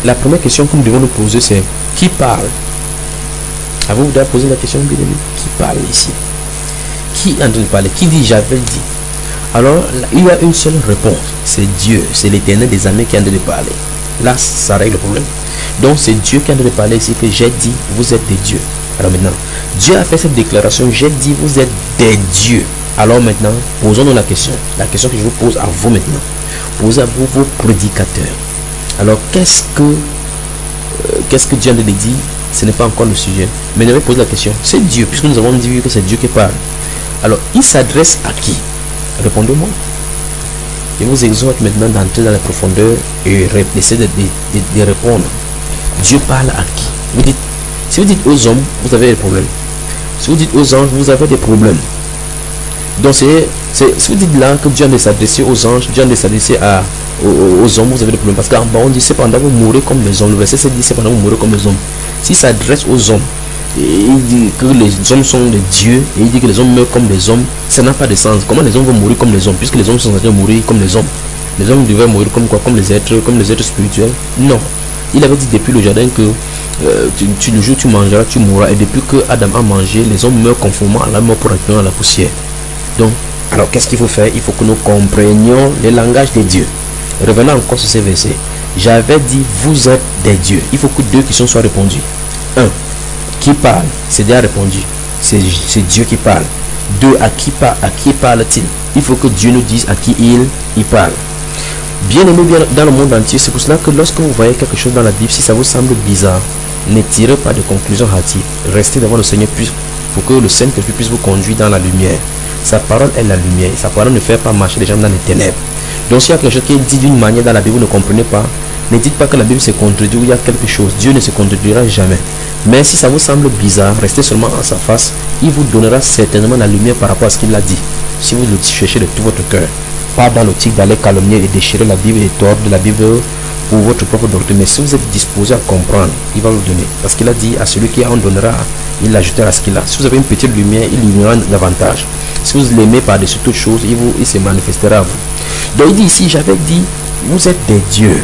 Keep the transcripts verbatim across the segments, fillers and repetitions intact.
la première question que nous devons nous poser, c'est qui parle? À vous de poser la question, bien aimé, qui parle ici? Qui est en train de parler? Qui dit j'avais dit? Alors, il y a une seule réponse, c'est Dieu, c'est l'Éternel des armées qui est en train de parler. Là, ça règle le problème. Donc, c'est Dieu qui est en train de parler ici, que j'ai dit, vous êtes des dieux. Alors maintenant, Dieu a fait cette déclaration, j'ai dit, vous êtes des dieux. Alors maintenant, posons-nous la question, la question que je vous pose à vous maintenant. Posez à vous vos prédicateurs. Alors, qu'est-ce que, euh, qu'est-ce que Dieu a dit? Ce n'est pas encore le sujet. Mais je vais poser la question, c'est Dieu, puisque nous avons dit que c'est Dieu qui parle. Alors, il s'adresse à qui? Répondez-moi. Je vous exhorte maintenant d'entrer dans la profondeur et d'essayer de, de, de, de répondre. Dieu parle à qui? Vous dites, si vous dites aux hommes, vous avez des problèmes. Si vous dites aux anges, vous avez des problèmes. Donc, c'est, si vous dites là que Dieu a s'adresser aux anges, Dieu a s'adresser à, aux, aux hommes, vous avez des problèmes. Parce qu'en bas, on dit, cependant, vous mourrez comme les hommes. Le verset sept dit, cependant, vous mourrez comme les hommes. S'il s'adresse aux hommes, et il dit que les hommes sont des dieux, et il dit que les hommes meurent comme les hommes, ça n'a pas de sens. Comment les hommes vont mourir comme les hommes, puisque les hommes sont censés mourir comme les hommes? Les hommes devaient mourir comme quoi? Comme les êtres, comme les êtres spirituels? Non. Il avait dit depuis le jardin que euh, tu, tu, le jour où tu mangeras, tu mourras. Et depuis que Adam a mangé, les hommes meurent conformément à la mort pour retourner à la poussière. Donc, alors qu'est-ce qu'il faut faire? Il faut que nous comprenions le langage de Dieu. Revenons encore sur ces versets. J'avais dit, vous êtes des dieux. Il faut que deux questions soient répondues. Un, qui parle? C'est déjà répondu. C'est Dieu qui parle. Deux, à qui, par, à qui parle-t-il? Il faut que Dieu nous dise à qui il, il parle. Bien aimé bien dans le monde entier, c'est pour cela que lorsque vous voyez quelque chose dans la Bible, si ça vous semble bizarre, ne tirez pas de conclusion hâtive. Restez devant le Seigneur pour que le Saint-Esprit puisse vous conduire dans la lumière. Sa parole est la lumière. Sa parole ne fait pas marcher les gens dans les ténèbres. Donc s'il y a quelque chose qui est dit d'une manière dans la Bible, vous ne comprenez pas, ne dites pas que la Bible se contredit ou il y a quelque chose. Dieu ne se contredira jamais. Mais si ça vous semble bizarre, restez seulement en sa face. Il vous donnera certainement la lumière par rapport à ce qu'il a dit. Si vous le cherchez de tout votre cœur. Pas dans l'optique d'aller calomnier et déchirer la Bible et tordre la Bible pour votre propre doctrine. Mais si vous êtes disposé à comprendre, il va vous donner. Parce qu'il a dit à celui qui en donnera, il ajoutera à ce qu'il a. Si vous avez une petite lumière, il illuminera davantage. Si vous l'aimez par-dessus toute chose, il, vous, il se manifestera à vous. Donc il dit ici, j'avais dit, vous êtes des dieux.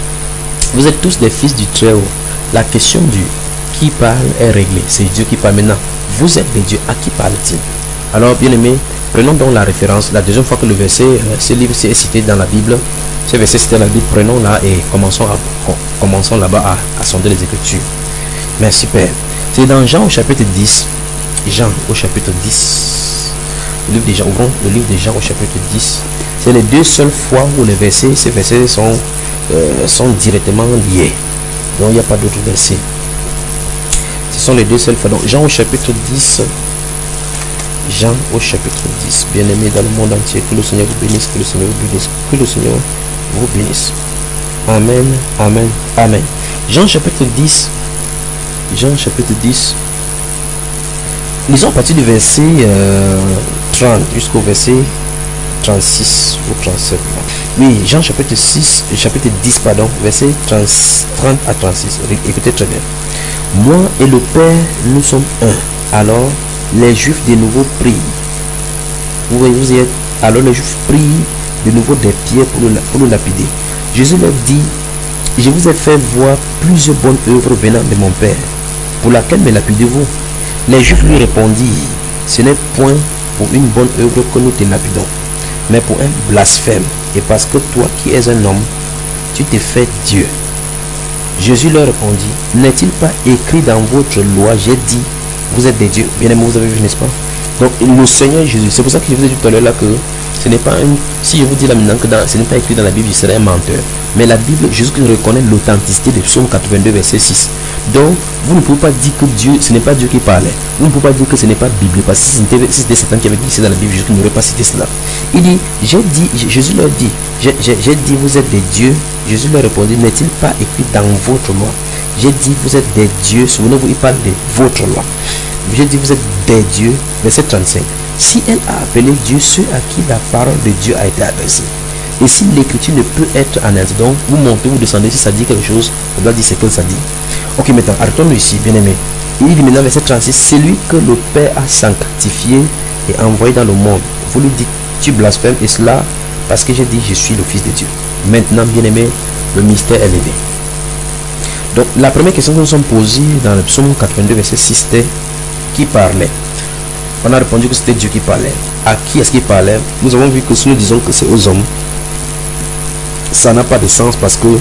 Vous êtes tous des fils du Très-Haut. La question du qui parle est réglée. C'est Dieu qui parle maintenant. Vous êtes des dieux. À qui parle-t-il? Alors, bien aimé, prenons donc la référence. La deuxième fois que le verset, euh, ce livre est cité dans la Bible, ce verset cité dans la Bible, prenons-la et commençons, à, commençons là-bas à, à sonder les Écritures. Merci Père. C'est dans Jean au chapitre dix. Jean au chapitre dix. Le livre de Jean, ouvrons le livre de Jean au chapitre dix. C'est les deux seules fois où les versets, ces versets sont, euh, sont directement liés. Donc il n'y a pas d'autres versets. Ce sont les deux seules fois. Donc Jean au chapitre dix. Jean au chapitre dix. Bien-aimés dans le monde entier, que le Seigneur vous bénisse, que le Seigneur vous bénisse, que le Seigneur vous bénisse. Amen, amen, amen. Jean chapitre dix. Jean chapitre dix. Lisons à partir du verset euh, trente jusqu'au verset trente-six ou trente-sept. Oui, Jean chapitre six, chapitre dix, pardon, verset trente à trente-six. Écoutez très bien. Moi et le Père, nous sommes un. Alors, les Juifs de nouveau prient. Vous voyez, vous y êtes. Alors les Juifs prient de nouveau des pierres pour le, pour le lapider. Jésus leur dit, je vous ai fait voir plusieurs bonnes œuvres venant de mon Père. Pour laquelle me lapidez-vous? Les Juifs lui répondirent, ce n'est point pour une bonne œuvre que nous te lapidons, mais pour un blasphème, et parce que toi qui es un homme, tu t'es fait Dieu. Jésus leur répondit, n'est-il pas écrit dans votre loi, j'ai dit, vous êtes des dieux? Bien aimé, vous avez vu, n'est-ce pas? Donc le Seigneur Jésus, c'est pour ça que je vous ai dit tout à l'heure là que ce n'est pas un, si je vous dis là maintenant que dans, ce n'est pas écrit dans la Bible, je serais un menteur. Mais la Bible, Jésus reconnaît l'authenticité de Psaume quatre-vingt-deux, verset six. Donc, vous ne pouvez pas dire que Dieu, ce n'est pas Dieu qui parlait. Vous ne pouvez pas dire que ce n'est pas biblique. Parce que si c'était Satan qui avait glissé dans la Bible, Jésus n'aurait pas cité cela. Il dit, j'ai dit, Jésus leur dit, j'ai dit, vous êtes des dieux. Jésus leur répondit, n'est-il pas écrit dans votre loi? J'ai dit, vous êtes des dieux. Souvenez-vous, il parle de votre loi. J'ai dit, vous êtes des dieux. Verset trente-cinq. Si elle a appelé Dieu ceux à qui la parole de Dieu a été adressée. Et si l'écriture ne peut être en elle, donc vous montez, vous descendez, si ça dit quelque chose, on doit dire ce que ça dit. Ok, maintenant, arrêtons-nous ici, bien aimé. Il dit maintenant, verset trente-six, c'est lui que le Père a sanctifié et envoyé dans le monde. Vous lui dites, tu blasphèmes, et cela parce que j'ai dit, je suis le Fils de Dieu. Maintenant, bien aimé, le mystère est levé. Donc la première question que nous sommes posée dans le psaume quatre-vingt-deux verset six, c'était qui parlait. On a répondu que c'était Dieu qui parlait. À qui est-ce qu'il parlait? Nous avons vu que si nous disons que c'est aux hommes, ça n'a pas de sens parce que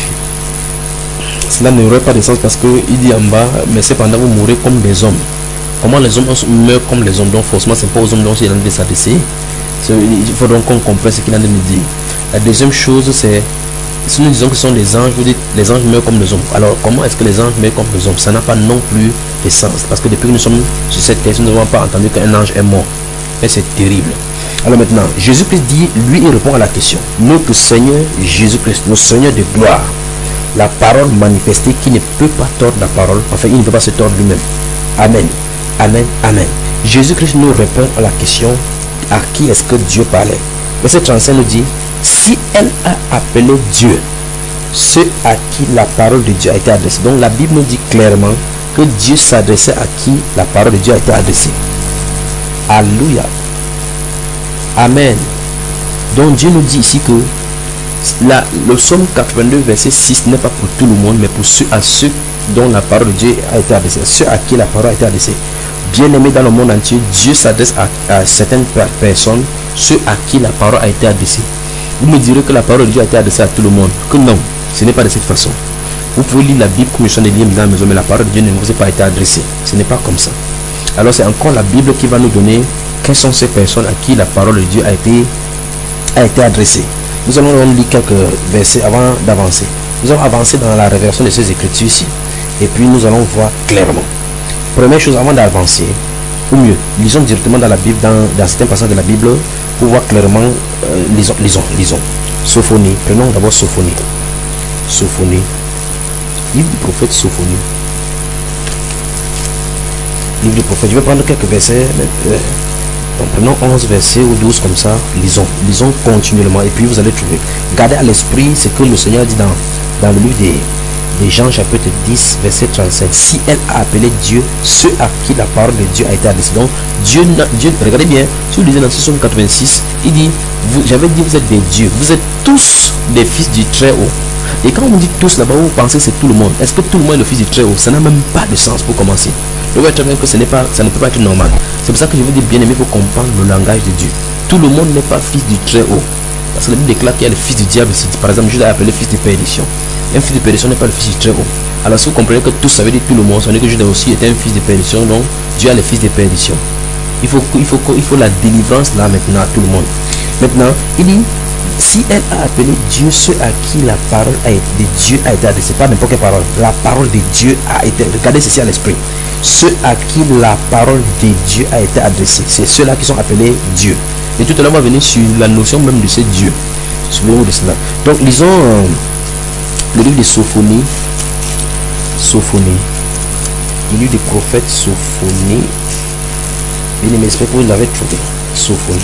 cela n'aurait pas de sens parce que il dit en bas, mais cependant vous mourrez comme des hommes. Comment les hommes meurent comme les hommes? Donc forcément c'est pas aux hommes dont il est en train de s'adresser. Il faut donc qu'on comprenne ce qu'il a de nous dire. La deuxième chose, c'est si nous disons que ce sont des anges, vous dites les anges meurent comme les hommes. Alors comment est-ce que les anges meurent comme les hommes? Ça n'a pas non plus de sens. Parce que depuis que nous sommes sur cette terre, nous n'avons pas entendu qu'un ange est mort. Et c'est terrible. Alors maintenant, Jésus-Christ dit, lui il répond à la question. Notre Seigneur Jésus-Christ, notre Seigneur de gloire, la parole manifestée qui ne peut pas tordre la parole. Enfin, il ne peut pas se tordre lui-même. Amen. Amen. Amen. Jésus-Christ nous répond à la question. À qui est-ce que Dieu parlait? Verset trente-cinq nous dit, si elle a appelé Dieu, ceux à qui la parole de Dieu a été adressée. Donc la Bible nous dit clairement que Dieu s'adressait à qui la parole de Dieu a été adressée. Alléluia. Amen. Donc Dieu nous dit ici que la, le psaume quatre-vingt-deux verset six n'est pas pour tout le monde, mais pour ceux à ceux dont la parole de Dieu a été adressée, ceux à qui la parole a été adressée. Bien-aimés dans le monde entier, Dieu s'adresse à, à certaines personnes, ceux à qui la parole a été adressée. Vous me direz que la parole de Dieu a été adressée à tout le monde. Que non, ce n'est pas de cette façon. Vous pouvez lire la Bible comme je suis en train de lire dans la maison, mais la parole de Dieu ne vous a pas été adressée. Ce n'est pas comme ça. Alors c'est encore la Bible qui va nous donner quelles sont ces personnes à qui la parole de Dieu a été, a été adressée. Nous allons lire quelques versets avant d'avancer. Nous allons avancer dans la révélation de ces écritures ici. Et puis nous allons voir clairement. Première chose avant d'avancer, ou mieux, lisons directement dans la Bible, dans, dans certains passages de la Bible, pour voir clairement, euh, lisons, lisons, lisons. Sophonie, prenons d'abord Sophonie. Sophonie, livre du prophète Sophonie. Livre du prophète, je vais prendre quelques versets, euh, donc prenons onze versets ou douze comme ça, lisons, lisons continuellement et puis vous allez trouver. Gardez à l'esprit ce que le Seigneur dit dans, dans le livre des... de Jean chapitre dix verset trente-cinq. Si elle a appelé Dieu ceux à qui la parole de Dieu a été adressée. Donc Dieu, Dieu regardez bien, si vous lisez dans le psaume quatre-vingt-six, il dit, j'avais dit vous êtes des dieux, vous êtes tous des fils du Très-Haut. Et quand on dit tous là-bas, vous pensez que c'est tout le monde. Est-ce que tout le monde est le fils du Très-Haut? Ça n'a même pas de sens pour commencer. Vous voyez très bien que ce n'est pas, ça ne peut pas être normal. C'est pour ça que je vous dis bien aimé pour comprendre le langage de Dieu. Tout le monde n'est pas fils du Très-Haut. Parce que la Bible déclare qu'il y a le fils du diable ici. Par exemple, Judas est appelé fils de perdition. Un fils de perdition n'est pas le fils du Très-Haut. Alors si vous comprenez que tout ça veut dire tout le monde, ça veut dire que Judas aussi était un fils de perdition, donc Dieu a le fils de perdition. Il faut, il faut, il faut la délivrance là maintenant à tout le monde. Maintenant, il dit, si elle a appelé Dieu ceux à qui la parole a été, de Dieu a été adressée, pas n'importe quelle parole, la parole de Dieu a été, regardez ceci à l'esprit, ceux à qui la parole de Dieu a été adressée, c'est ceux-là qui sont appelés Dieu. Et tout à l'heure on va venir sur la notion même de ce Dieu. Souvenez-vous de cela. Donc lisons euh, le livre de Sophonie. Sophonie. Le livre du prophète Sophonie. Bien aimé, j'espère que vous l'avez trouvé. Sophonie.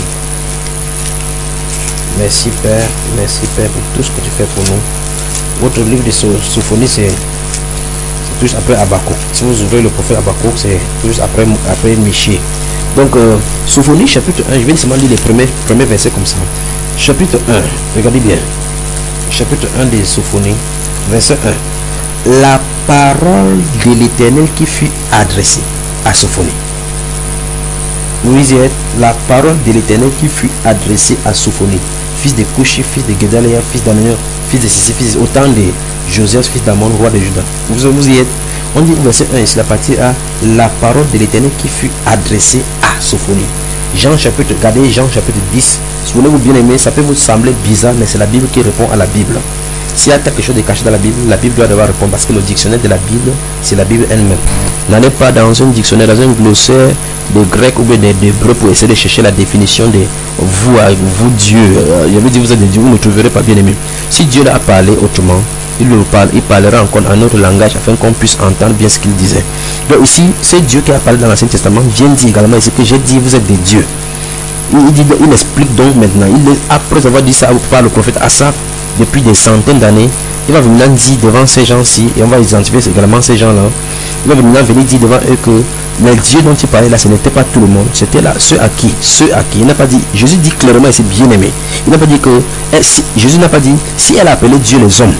Merci Père. Merci Père pour tout ce que tu fais pour nous. Votre livre de Sophonie, c'est juste après Habakkuk. Si vous ouvrez le prophète Habakkuk, c'est juste après, après Michée. Donc, euh, Sophonie chapitre un, je vais seulement lire les premiers, premiers versets comme ça. Chapitre un, regardez bien. Chapitre un de Sophonie, verset un. La parole de l'Éternel qui fut adressée à Sophonie. Vous lisez, la parole de l'Éternel qui fut adressée à Sophonie, fils de Couchi, fils de Guédalia, fils d'Ananias, fils de Sissi, fils autant de Joseph, fils d'Amon, roi de Juda. Vous, vous y êtes. On dit au verset un ici, la partie à la parole de l'Éternel qui fut adressée à Sophonie. Jean chapitre, regardez Jean chapitre dix. Souvenez-vous bien aimé, ça peut vous sembler bizarre, mais c'est la Bible qui répond à la Bible. S'il y a quelque chose de caché dans la Bible, la Bible doit devoir répondre parce que le dictionnaire de la Bible, c'est la Bible elle-même. N'allez pas dans un dictionnaire, dans un glossaire de grec ou bien d'hébreu pour essayer de chercher la définition de vous, vous Dieu. Je veux dire, vous êtes des dieux, vous ne trouverez pas bien aimé. Si Dieu a parlé autrement, il, le parle, il parlera encore un autre langage afin qu'on puisse entendre bien ce qu'il disait. Donc ici, c'est Dieu qui a parlé dans l'Ancien Testament, vient dire également ici que j'ai dit vous êtes des dieux. Il, il, dit, il explique donc maintenant, il, après avoir dit ça par le prophète Asaph, depuis des centaines d'années, il va venir dire devant ces gens-ci, et on va identifier également ces gens-là, il va venir venir dire devant eux que les dieux dont il parlait là, ce n'était pas tout le monde, c'était là, ceux à qui, ceux à qui, il n'a pas dit, Jésus dit clairement, et c'est bien aimé, il n'a pas dit que, elle, si, Jésus n'a pas dit, si elle a appelé Dieu les hommes,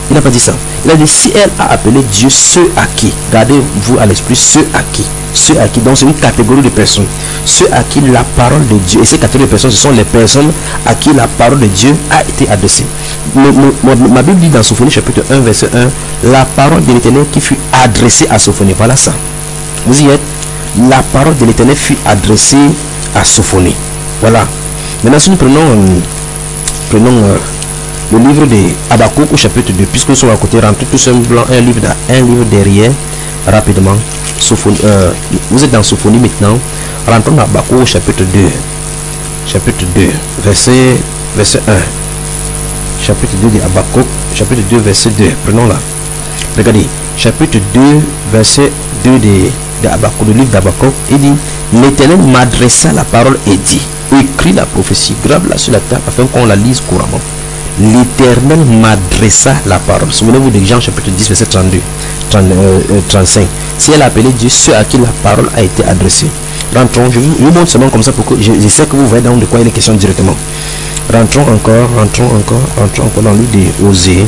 Il n'a pas dit ça. Il a dit si elle a appelé Dieu ceux à qui, gardez-vous à l'esprit ceux à qui, ceux à qui, donc c'est une catégorie de personnes, ceux à qui la parole de Dieu, et ces catégories de personnes, ce sont les personnes à qui la parole de Dieu a été adressée. Le, le, ma Bible dit dans Sophonie chapitre un verset un, la parole de l'Éternel qui fut adressée à Sophonie. Voilà ça. Vous y êtes. La parole de l'Éternel fut adressée à Sophonie. Voilà. Maintenant, si nous prenons, euh, prenons euh, le livre de Habakkuk au chapitre deux, puisque nous sommes à côté, rentrez tout simplement un livre, un livre derrière, rapidement. Sophonie, euh, vous êtes dans Sophonie maintenant. Rentrons dans Habakkuk au chapitre deux. Chapitre deux, verset, verset un. Chapitre deux de Habakkuk, chapitre deux, verset deux. Prenons là. Regardez, chapitre deux, verset deux de, de Habakkuk, le livre d'Habakkuk, il dit l'Éternel m'adressa la parole et dit, écris la prophétie, grave-la sur la terre afin qu'on la lise couramment. L'Éternel m'adressa la parole. Souvenez-vous de Jean chapitre dix, verset trente-deux, trente, euh, trente-cinq. Si elle a appelé Dieu ceux à qui la parole a été adressée. Rentrons, je vous, je vous montre seulement comme ça pour que je, je sais que vous voyez dans de quoi il est question directement. Rentrons encore, rentrons encore, rentrons encore dans le livre de Osée.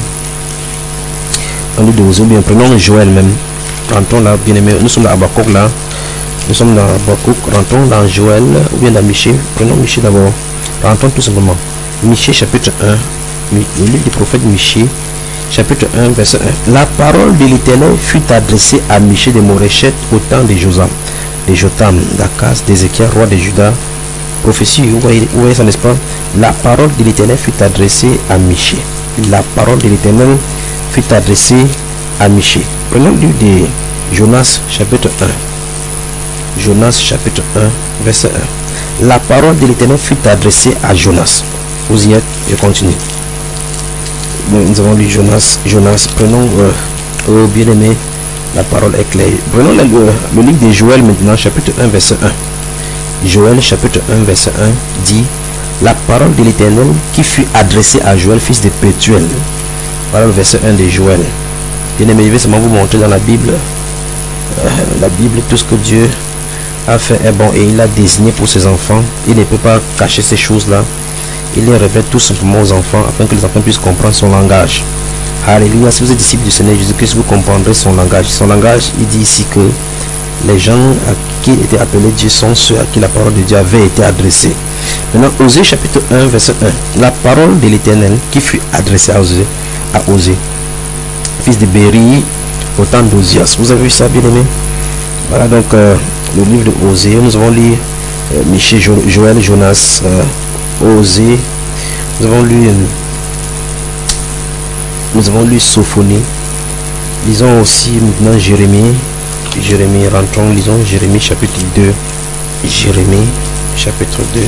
Dans le livre de Osée, bien, prenons Joël même. Rentrons là, bien aimé, nous sommes dans Habakkuk là. Nous sommes dans Habakkuk, rentrons dans Joël ou bien dans Michée. Prenons Michée d'abord. Rentrons tout simplement. Michée chapitre un. Le livre du prophète Michée, chapitre un, verset un. La parole de l'Éternel fut adressée à Michée de Moréchet au temps de Jotam, de Jotam, d'Akaz, d'Ézéchiel, roi de Juda. Prophétie, vous voyez, vous voyez ça, n'est-ce pas? La parole de l'Éternel fut adressée à Michée. La parole de l'Éternel fut adressée à Michée. Prenons le livre de Jonas, chapitre un. Jonas, chapitre un, verset un. La parole de l'Éternel fut adressée à Jonas. Vous y êtes, je continue. Nous avons lu Jonas, Jonas, prenons, euh, oh bien aimé, la parole est claire. Prenons le, le, le livre de Joël maintenant, chapitre un, verset un. Joël, chapitre un, verset un, dit, la parole de l'Éternel qui fut adressée à Joël, fils de Pétuel. Voilà le verset un de Joël. Bien aimé, je vais seulement vous montrer dans la Bible, euh, la Bible, tout ce que Dieu a fait est bon et il a désigné pour ses enfants. Il ne peut pas cacher ces choses-là. Il les révèle tout simplement aux enfants afin que les enfants puissent comprendre son langage. Alléluia. Si vous êtes disciple du Seigneur Jésus-Christ, vous comprendrez son langage. Son langage, il dit ici que les gens à qui étaient appelés Dieu sont ceux à qui la parole de Dieu avait été adressée. Maintenant, Osée chapitre un, verset un. La parole de l'Éternel qui fut adressée à Osée, à Osée, fils de Béri, au temps d'Osias. Vous avez vu ça, bien aimé? Voilà donc euh, le livre de Osée. Nous avons lu euh, Michée, jo Joël, Jonas, euh, Osée, nous avons lu euh, nous avons lu Sophonie, lisons aussi maintenant Jérémie, Jérémie, rentrons, lisons Jérémie chapitre deux, Jérémie chapitre deux,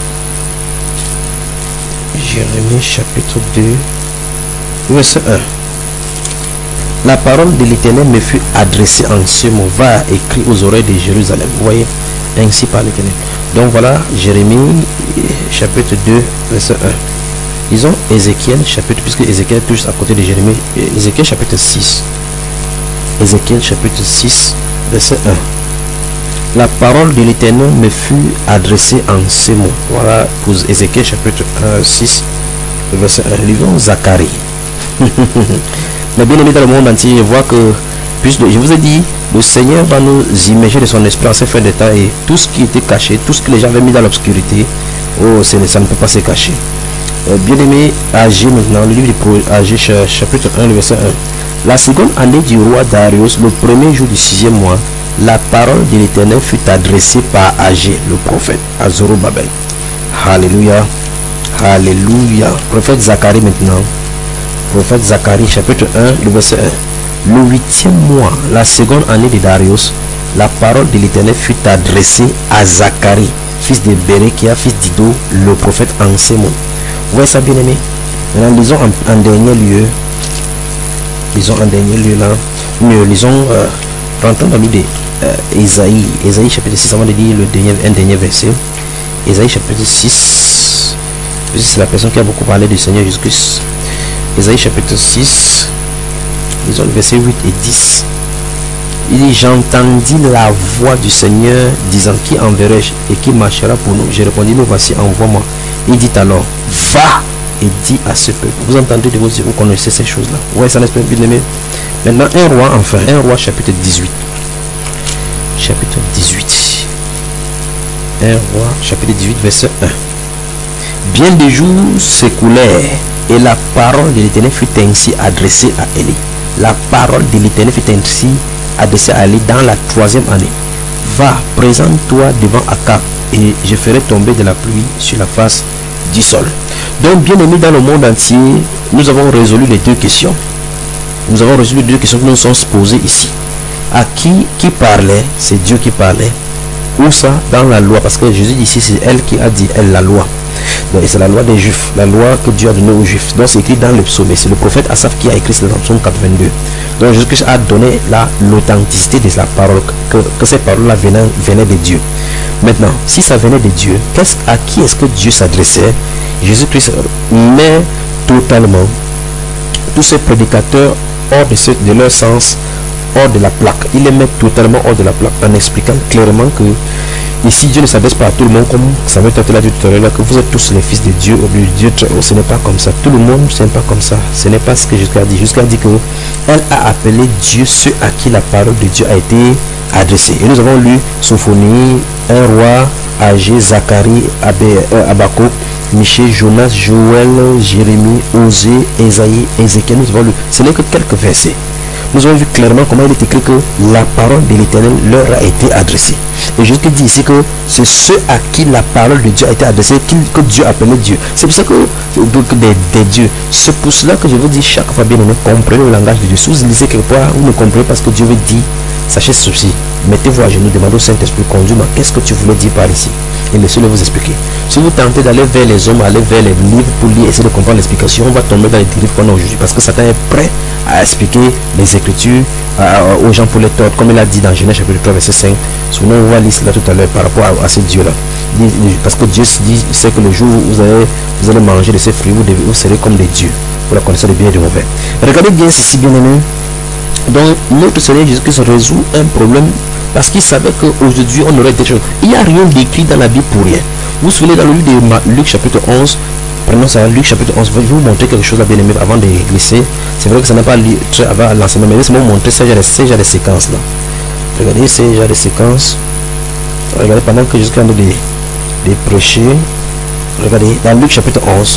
Jérémie chapitre deux, verset un. La parole de l'Éternel me fut adressée en ce mot, va écrit aux oreilles de Jérusalem. Vous voyez, ainsi par l'Éternel. Donc voilà, Jérémie chapitre deux, verset un. Disons Ézéchiel chapitre, puisque Ézéchiel est juste à côté de Jérémie, Ézéchiel chapitre six. Ézéchiel chapitre six, verset un. La parole de l'Éternel me fut adressée en ces mots. Voilà pour Ézéchiel chapitre un, six, verset un. Lisons Zacharie. Mais bien aimé dans le monde entier, je vois que, puisque je vous ai dit, le Seigneur va nous immerger de son esprit en ces fins de temps et tout ce qui était caché, tout ce que les gens avaient mis dans l'obscurité, oh, ça ne peut pas se cacher. Euh, bien aimé, Agé maintenant, le livre de Agé chapitre un, le verset un. La seconde année du roi Darius, le premier jour du sixième mois, la parole de l'Éternel fut adressée par Agé, le prophète, à Zorobabel. Alléluia. Alléluia. Prophète Zacharie maintenant. Prophète Zacharie chapitre un, le verset un. Le huitième mois, la seconde année de Darius, la parole de l'Éternel fut adressée à Zacharie, fils de Bérékia, fils d'Ido, le prophète en ces mots. Vous voyez ça, bien aimé? Maintenant, lisons en, en dernier lieu. Lisons en dernier lieu là. Nous lisons, euh, rentrons dans le livre d'Ésaïe. Euh, Ésaïe chapitre six, avant de dire le dernier, un dernier verset. Ésaïe chapitre six. C'est la personne qui a beaucoup parlé du Seigneur Jésus-Christ. Ésaïe chapitre six, lisons le verset huit et dix. Il dit, j'entendis la voix du Seigneur disant, qui enverrai-je et qui marchera pour nous? J'ai répondu, nous voici, envoie-moi. Il dit alors, va et dit à ce peuple. Vous entendez de vos yeux, vous connaissez ces choses-là. Ouais, ça n'est-ce pas, bien aimé. Maintenant, un roi, enfin, un roi chapitre dix-huit. Chapitre dix-huit. un roi chapitre dix-huit, verset un. Bien des jours s'écoulèrent et la parole de l'Éternel fut ainsi adressée à Élie. La parole de l'Éternel fut ainsi adressée à Élie dans la troisième année. Va, présente-toi devant Akab et je ferai tomber de la pluie sur la face du sol. Donc, bien aimé, dans le monde entier, nous avons résolu les deux questions. Nous avons résolu les deux questions que nous nous sommes posées ici. À qui qui parlait? C'est Dieu qui parlait. Où ça? Dans la loi, parce que Jésus ici, c'est elle qui a dit, elle, la loi. Donc, c'est la loi des Juifs, la loi que Dieu a donnée aux Juifs. Donc, c'est écrit dans le psaume. C'est le prophète Asaph qui a écrit cela dans psaume quatre-vingt-deux. Donc, Jésus-Christ a donné l'authenticité de la parole, que, que ces paroles-là venaient, venaient de Dieu. Maintenant, si ça venait de Dieu, qu'est-ce, à qui est-ce que Dieu s'adressait? Jésus-Christ met totalement tous ces prédicateurs hors de, ce, de leur sens, hors de la plaque. Il les met totalement hors de la plaque en expliquant clairement que ici Dieu ne s'adresse pas à tout le monde, comme Samuel l'a dit tout à l'heure, que vous êtes tous les fils de Dieu, ou de Dieu. Ce n'est pas comme ça. Tout le monde, ce n'est pas comme ça. Ce n'est pas ce que Jésus a dit. Jésus a dit que elle a appelé Dieu ceux à qui la parole de Dieu a été adressée. Et nous avons lu Sophonie, un roi, Agé, Zacharie, Habakkuk, Michée, Jonas, Joël, Jérémie, Osée, Ésaïe, Ézéchiel. Nous avons lu. Ce n'est que quelques versets. Nous avons vu clairement comment il est écrit que la parole de l'Éternel leur a été adressée. Et Jésus dit ici que c'est ceux à qui la parole de Dieu a été adressée que Dieu appelait Dieu. C'est pour ça que des, des dieux. C'est pour cela que je vous dis chaque fois, bien aimé, comprenez le langage de Dieu. Si vous lisez quelque part, vous ne comprenez pas ce que Dieu veut dire. Sachez ceci. Mettez-vous à genoux, demandez au Saint-Esprit, conduis-moi. Qu'est-ce que tu voulais dire par ici? Et laissez-le vous expliquer. Si vous tentez d'aller vers les hommes, aller vers les livres pour lire, essayer de comprendre l'explication, on va tomber dans les dérives qu'on a aujourd'hui. Parce que Satan est prêt à expliquer les Écritures euh, aux gens pour les tordre, comme il a dit dans Genèse chapitre trois, verset cinq. Souvent, on va lire cela tout à l'heure par rapport à, à ce Dieu-là. Parce que Dieu dit, c'est que le jour où vous allez, vous allez manger de ces fruits, vous, devez, vous serez comme des dieux. Vous la connaissez de bien et de mauvais. Regardez bien ceci, bien aimé. Donc, notre Seigneur Jésus-Christ résout un problème parce qu'il savait qu'aujourd'hui, on aurait des choses. Il n'y a rien d'écrit dans la Bible pour rien. Vous vous souvenez dans le livre de Luc chapitre onze, prenons ça, Luc chapitre onze, je vais vous montrer quelque chose à bien aimé avant de glisser. C'est vrai que ça n'a pas très avant l'enseignement, mais laissez-moi vous montrer ces genres de séquences-là. Regardez ces genres de séquences. Regardez pendant que Jésus est en train de, de prêcher. Regardez dans Luc chapitre onze.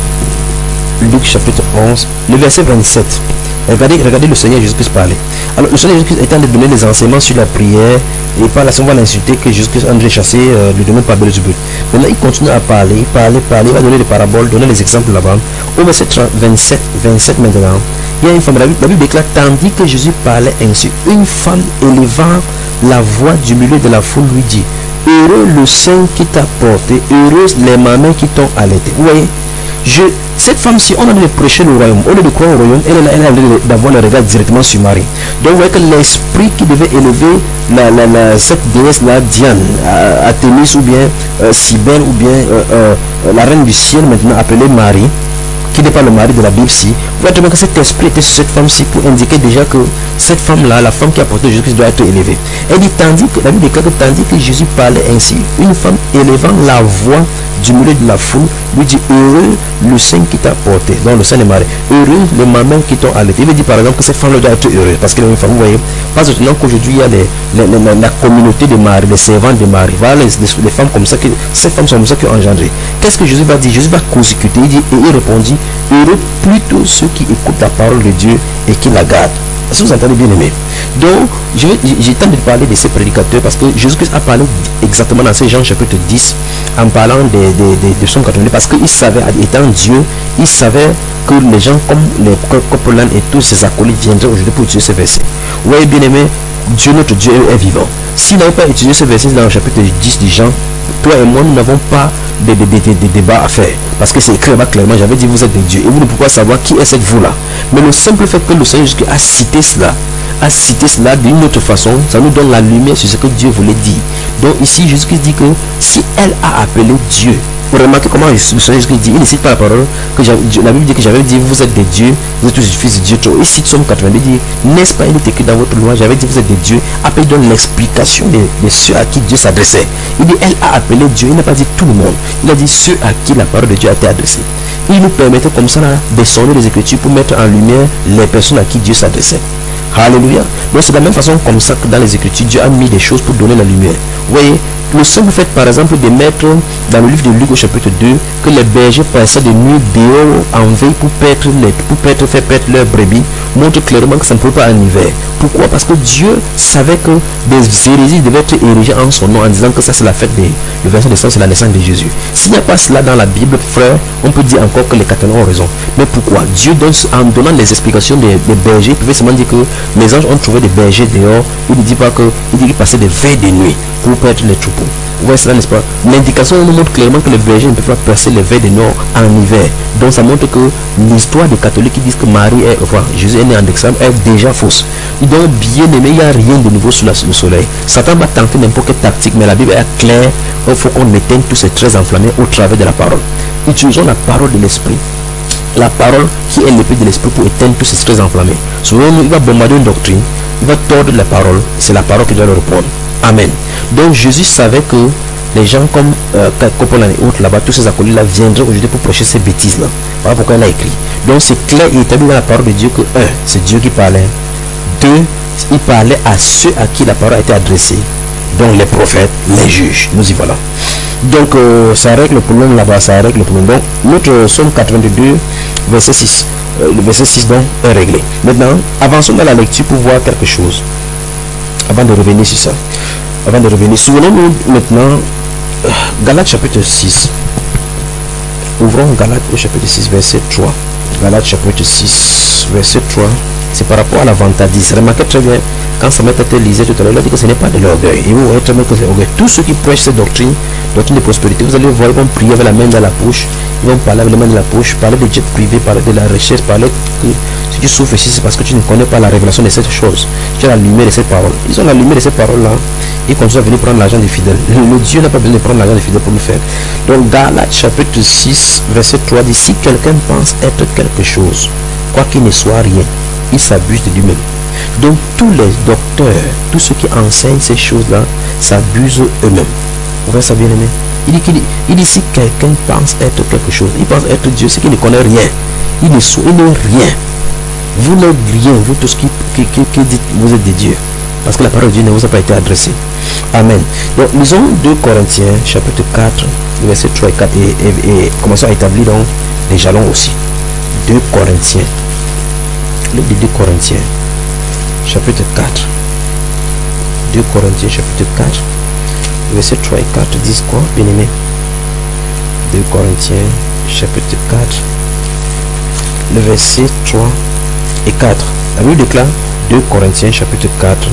Luc chapitre onze, le verset vingt-sept. Regardez, regardez le Seigneur Jésus-Christ parler. Alors, le Seigneur Jésus-Christ est en train de donner des enseignements sur la prière. Et par la suite, on va l'insulter que Jésus-Christ est en train de chasser euh, le domaine par Béelzébul. Maintenant, il continue à parler, parler, parler. Il va donner des paraboles, donner des exemples là-bas. Au verset vingt-sept, vingt-sept maintenant, il y a une femme. La Bible, la Bible déclare, tandis que Jésus parlait ainsi, une femme élevant la voix du milieu de la foule lui dit, heureux le sein qui t'a porté, heureuses les mamans qui t'ont allaité. Vous voyez, je, cette femme-ci, on a de prêcher le royaume. Au lieu de croire au royaume, elle, elle, elle a d'avoir le regard directement sur Marie. Donc vous voyez que l'esprit qui devait élever la, la, la, cette déesse-là, Diane, Athémis ou bien euh, Cybèle ou bien euh, euh, la reine du ciel, maintenant appelée Marie, qui n'est pas le mari de la Bible, si vous voyez que cet esprit était sur cette femme-ci pour indiquer déjà que cette femme-là, la femme qui a porté Jésus-Christ, doit être élevée. Elle dit, tandis que la Bible déclare que tandis que Jésus parlait ainsi, une femme élevant la voix du milieu de la foule lui dit, heureux le sein qui t'a porté, donc le sein de Marie, heureux les mamans qui t'ont allaité. Il veut dire par exemple que cette femme-là doit être heureuse parce qu'elle est une femme. Vous voyez, pas autrement qu'aujourd'hui il y a les, les, les, la communauté de Marie, les servantes de Marie. Voilà les, les, les femmes comme ça, que, ces femmes sont comme ça qui ont engendré. Qu'est-ce que Jésus va dire? Jésus va consécuter. Il dit, et il répondit, heureux plutôt ceux qui écoutent la parole de Dieu et qui la gardent. Est-ce que vous entendez bien aimé? Donc, j'ai tenté de parler de ces prédicateurs parce que Jésus-Christ a parlé exactement dans ces Jean chapitre dix en parlant de, de, de, de son quatre-vingt-deux parce qu'il savait, étant Dieu, il savait que les gens comme les Copeland et tous ces acolytes viendraient aujourd'hui pour utiliser ces versets. Vous voyez bien aimé, Dieu, notre Dieu est vivant. S'il n'avait pas utilisé ces versets dans le chapitre dix de Jean, toi et moi, nous n'avons pas de, de, de, de, de débat à faire. Parce que c'est écrit là-bas clairement, j'avais dit vous êtes des dieux. Et vous ne pouvez pas savoir qui est cette vous-là. Mais le simple fait que le Seigneur Jésus a cité cela, a cité cela d'une autre façon, ça nous donne la lumière sur ce que Dieu voulait dire. Donc ici, Jésus-Christ dit que si elle a appelé Dieu, vous remarquez comment le Seigneur Jésus dit, il ne cite pas la parole, que la Bible dit que j'avais dit vous êtes des dieux, vous êtes tous des fils de Dieu. Il cite Somme quatre-vingt-deux, il dit, n'est-ce pas, il est écrit dans votre loi, j'avais dit vous êtes des dieux. Après il donne l'explication de, de ceux à qui Dieu s'adressait. Il dit, elle a appelé Dieu, il n'a pas dit tout le monde, il a dit ceux à qui la parole de Dieu a été adressée. il nous permettait comme ça de sonder les Écritures pour mettre en lumière les personnes à qui Dieu s'adressait. Alléluia. Donc c'est de la même façon comme ça que dans les Écritures, Dieu a mis des choses pour donner la lumière. Vous voyez, le simple fait par exemple de mettre dans le livre de Luc au chapitre deux que les bergers passaient de nuit dehors en veille pour perdre les, pour perdre, faire perdre leurs brebis montre clairement que ça ne peut pas en hiver. Pourquoi? Parce que Dieu savait que des hérésies devaient être érigées en son nom en disant que ça c'est la fête des le verset de sang, c'est la naissance de Jésus. S'il n'y a pas cela dans la Bible, frère, on peut dire encore que les catholiques ont raison. Mais pourquoi? Dieu donne, en donnant les explications des, des bergers, il pouvait seulement dire que les anges ont trouvé des bergers dehors. Il ne dit pas que il dit qu'ils passaient des veilles de nuit pour perdre les troupeaux. Vous voyez cela, n'est-ce pas? L'indication nous montre clairement que les bergers ne peuvent pas passer les veilles de nuit en hiver. Donc ça montre que l'histoire des catholiques qui disent que Marie est, enfin, Jésus est né en décembre est déjà fausse. Donc bien aimé, il n'y a rien de nouveau sous la, le soleil. Satan va tenter n'importe quelle tactique, mais la Bible est claire. Il faut qu'on éteigne tous ces traits enflammés au travers de la parole. Utilisons la parole de l'esprit. La parole qui est l'épée de l'esprit pour éteindre tous ces traits enflammés. Souvent, il va bombarder une doctrine, il va tordre la parole. C'est la parole qui doit le répondre. Amen. Donc Jésus savait que les gens comme euh, Coppola et autres là-bas, tous ces acolytes-là viendraient aujourd'hui pour prêcher ces bêtises-là. Voilà pourquoi il a écrit. Donc c'est clair et établi dans la parole de Dieu que un, c'est Dieu qui parlait. Deux, il parlait à ceux à qui la parole a été adressée. Donc les prophètes, les juges. Nous y voilà. Donc euh, ça règle le problème là-bas, ça règle le problème. Donc notre Psaume quatre-vingt-deux, verset six. Euh, le verset six donc est réglé. Maintenant, avançons dans la lecture pour voir quelque chose. Avant de revenir sur ça. Avant de revenir, souvenons-nous maintenant euh, Galates chapitre six. Ouvrons Galates au chapitre six, verset trois. Galates chapitre six, verset trois. C'est par rapport à la vantardise. Remarquez très bien, quand Samuel lisait tout à l'heure, il a dit que ce n'est pas de l'orgueil. Et vous voyez très bien que c'est l'orgueil. Tous ceux qui prêchent cette doctrine, doctrine de prospérité, vous allez voir, ils vont prier avec la main dans la poche, ils vont parler avec la main dans la poche, parler de jet privé, parler de la richesse, parler que si tu souffres ici, c'est parce que tu ne connais pas la révélation de cette chose. Tu as la lumière de cette parole. Ils ont la lumière de cette parole-là. Ils continuent à venir prendre l'argent des fidèles. Le Dieu n'a pas besoin de prendre l'argent des fidèles pour le faire. Donc, Galates chapitre six, verset trois dit, si quelqu'un pense être quelque chose, quoi qu'il ne soit rien, il s'abuse de lui-même. Donc tous les docteurs, tous ceux qui enseignent ces choses-là, s'abusent eux-mêmes. Vous voyez ça, bien aimé? Il dit, qu'il dit, il dit si quelqu'un pense être quelque chose, il pense être Dieu, c'est qu'il ne connaît rien. Il n'est rien. Vous n'êtes rien, vous tous qui, qui, qui, qui dites vous êtes des dieux. Parce que la parole de Dieu ne vous a pas été adressée. Amen. Donc lisons deux Corinthiens, chapitre quatre, verset trois et quatre, et, et, et commençons à établir donc les jalons aussi. deux Corinthiens. Le livre de deux Corinthiens, chapitre quatre. deux Corinthiens, chapitre quatre, verset trois et quatre disent quoi, bien aimé? deux Corinthiens, chapitre quatre, le verset trois et quatre. La Bible déclare deux Corinthiens, chapitre quatre.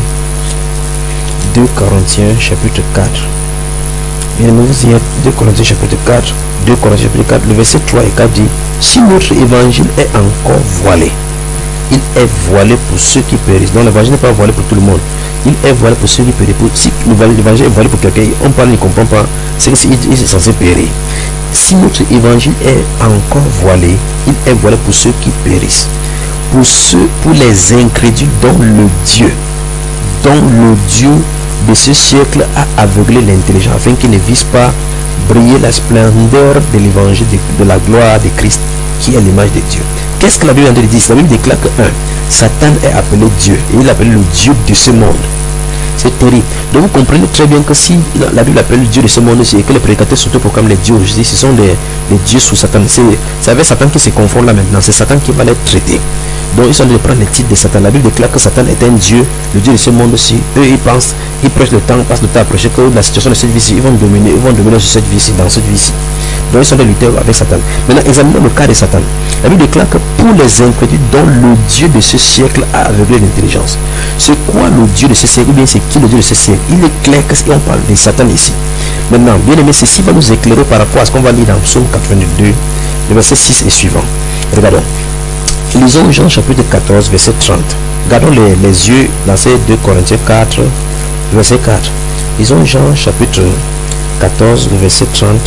deux Corinthiens, chapitre quatre. Bien aimé, vous y êtes. deux Corinthiens, chapitre quatre. deux Corinthiens, chapitre quatre, le verset trois et quatre dit, si notre évangile est encore voilé, il est voilé pour ceux qui périssent. Donc l'évangile n'est pas voilé pour tout le monde. Il est voilé pour ceux qui périssent. Pour, si l'évangile est voilé pour quelqu'un, on parle, il ne comprend pas. C'est qu'il est censé périr. Si notre évangile est encore voilé, il est voilé pour ceux qui périssent. Pour ceux, pour les incrédules dont le Dieu, dont le Dieu de ce siècle a aveuglé l'intelligence, afin qu'ils ne visent pas briller la splendeur de l'évangile de, de la gloire de Christ, qui est l'image de Dieu. Qu'est-ce que la Bible dit? La Bible déclare que un, Satan est appelé Dieu et il appelle le Dieu de ce monde. C'est terrible. Donc vous comprenez très bien que si la Bible appelle le Dieu de ce monde et que les prédicateurs surtout proclament les dieux, je dis ce sont des, des dieux sous Satan. C'est avec Satan qui se confond là maintenant. C'est Satan qui va les traiter. Donc ils sont de prendre les titres de Satan. La Bible déclare que Satan est un Dieu, le Dieu de ce monde-ci. Eux ils pensent, ils prêchent le temps, passent le temps à prêcher que la situation de cette vie-ci, ils vont dominer, ils vont dominer sur cette vie-ci, dans cette vie-ci. Donc ils sont des lutteurs avec Satan. Maintenant examinons le cas de Satan. La Bible déclare que pour les incrédules dont le Dieu de ce siècle a aveuglé l'intelligence. C'est quoi le Dieu de ce siècle? Ou bien c'est qui le Dieu de ce siècle? Il est clair qu'on parle de Satan ici. Maintenant, bien aimé, ceci va nous éclairer par rapport à ce qu'on va lire dans Psaume quatre-vingt-deux, le verset six et suivant. Regardons. Lisons Jean chapitre quatorze, verset trente. Gardons les, les yeux dans ces deux Corinthiens quatre, verset quatre. Lisons Jean chapitre quatorze, verset trente.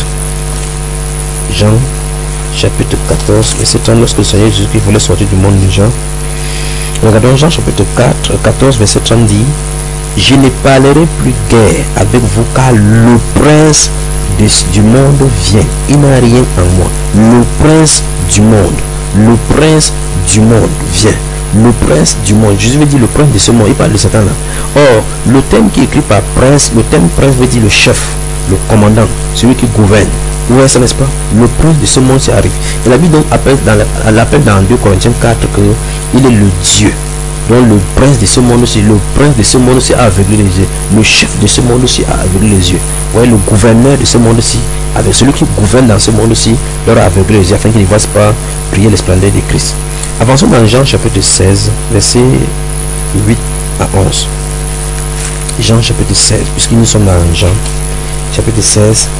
Jean chapitre quatorze, verset trente. Lorsque le Seigneur Jésus qui voulait sortir du monde de Jean. Regardons Jean chapitre quatre, quatorze, verset trente dit, je ne parlerai plus guère avec vous car le prince de, du monde vient. Il n'a rien en moi. Le prince du monde. Le prince du monde vient. Le prince du monde. Jésus veut dire le prince de ce monde. Il parle de Satan là. Or, le thème qui est écrit par prince, le thème prince veut dire le chef, le commandant, celui qui gouverne. Oui, ça n'est-ce pas? Le prince de ce monde s'y arrive. Et la Bible donc appelle dans, la, l'appelle dans deux Corinthiens quatre qu'il est le Dieu. Donc le prince de ce monde aussi, le prince de ce monde aussi a aveuglé les yeux. Le chef de ce monde aussi a aveuglé les yeux. Ouais, le gouverneur de ce monde aussi, avec celui qui gouverne dans ce monde aussi, leur a aveuglé les yeux afin qu'ils ne voient pas briller les splendeurs de Christ. Avançons dans Jean chapitre seize, versets huit à onze. Jean chapitre seize, puisque nous sommes dans Jean chapitre seize,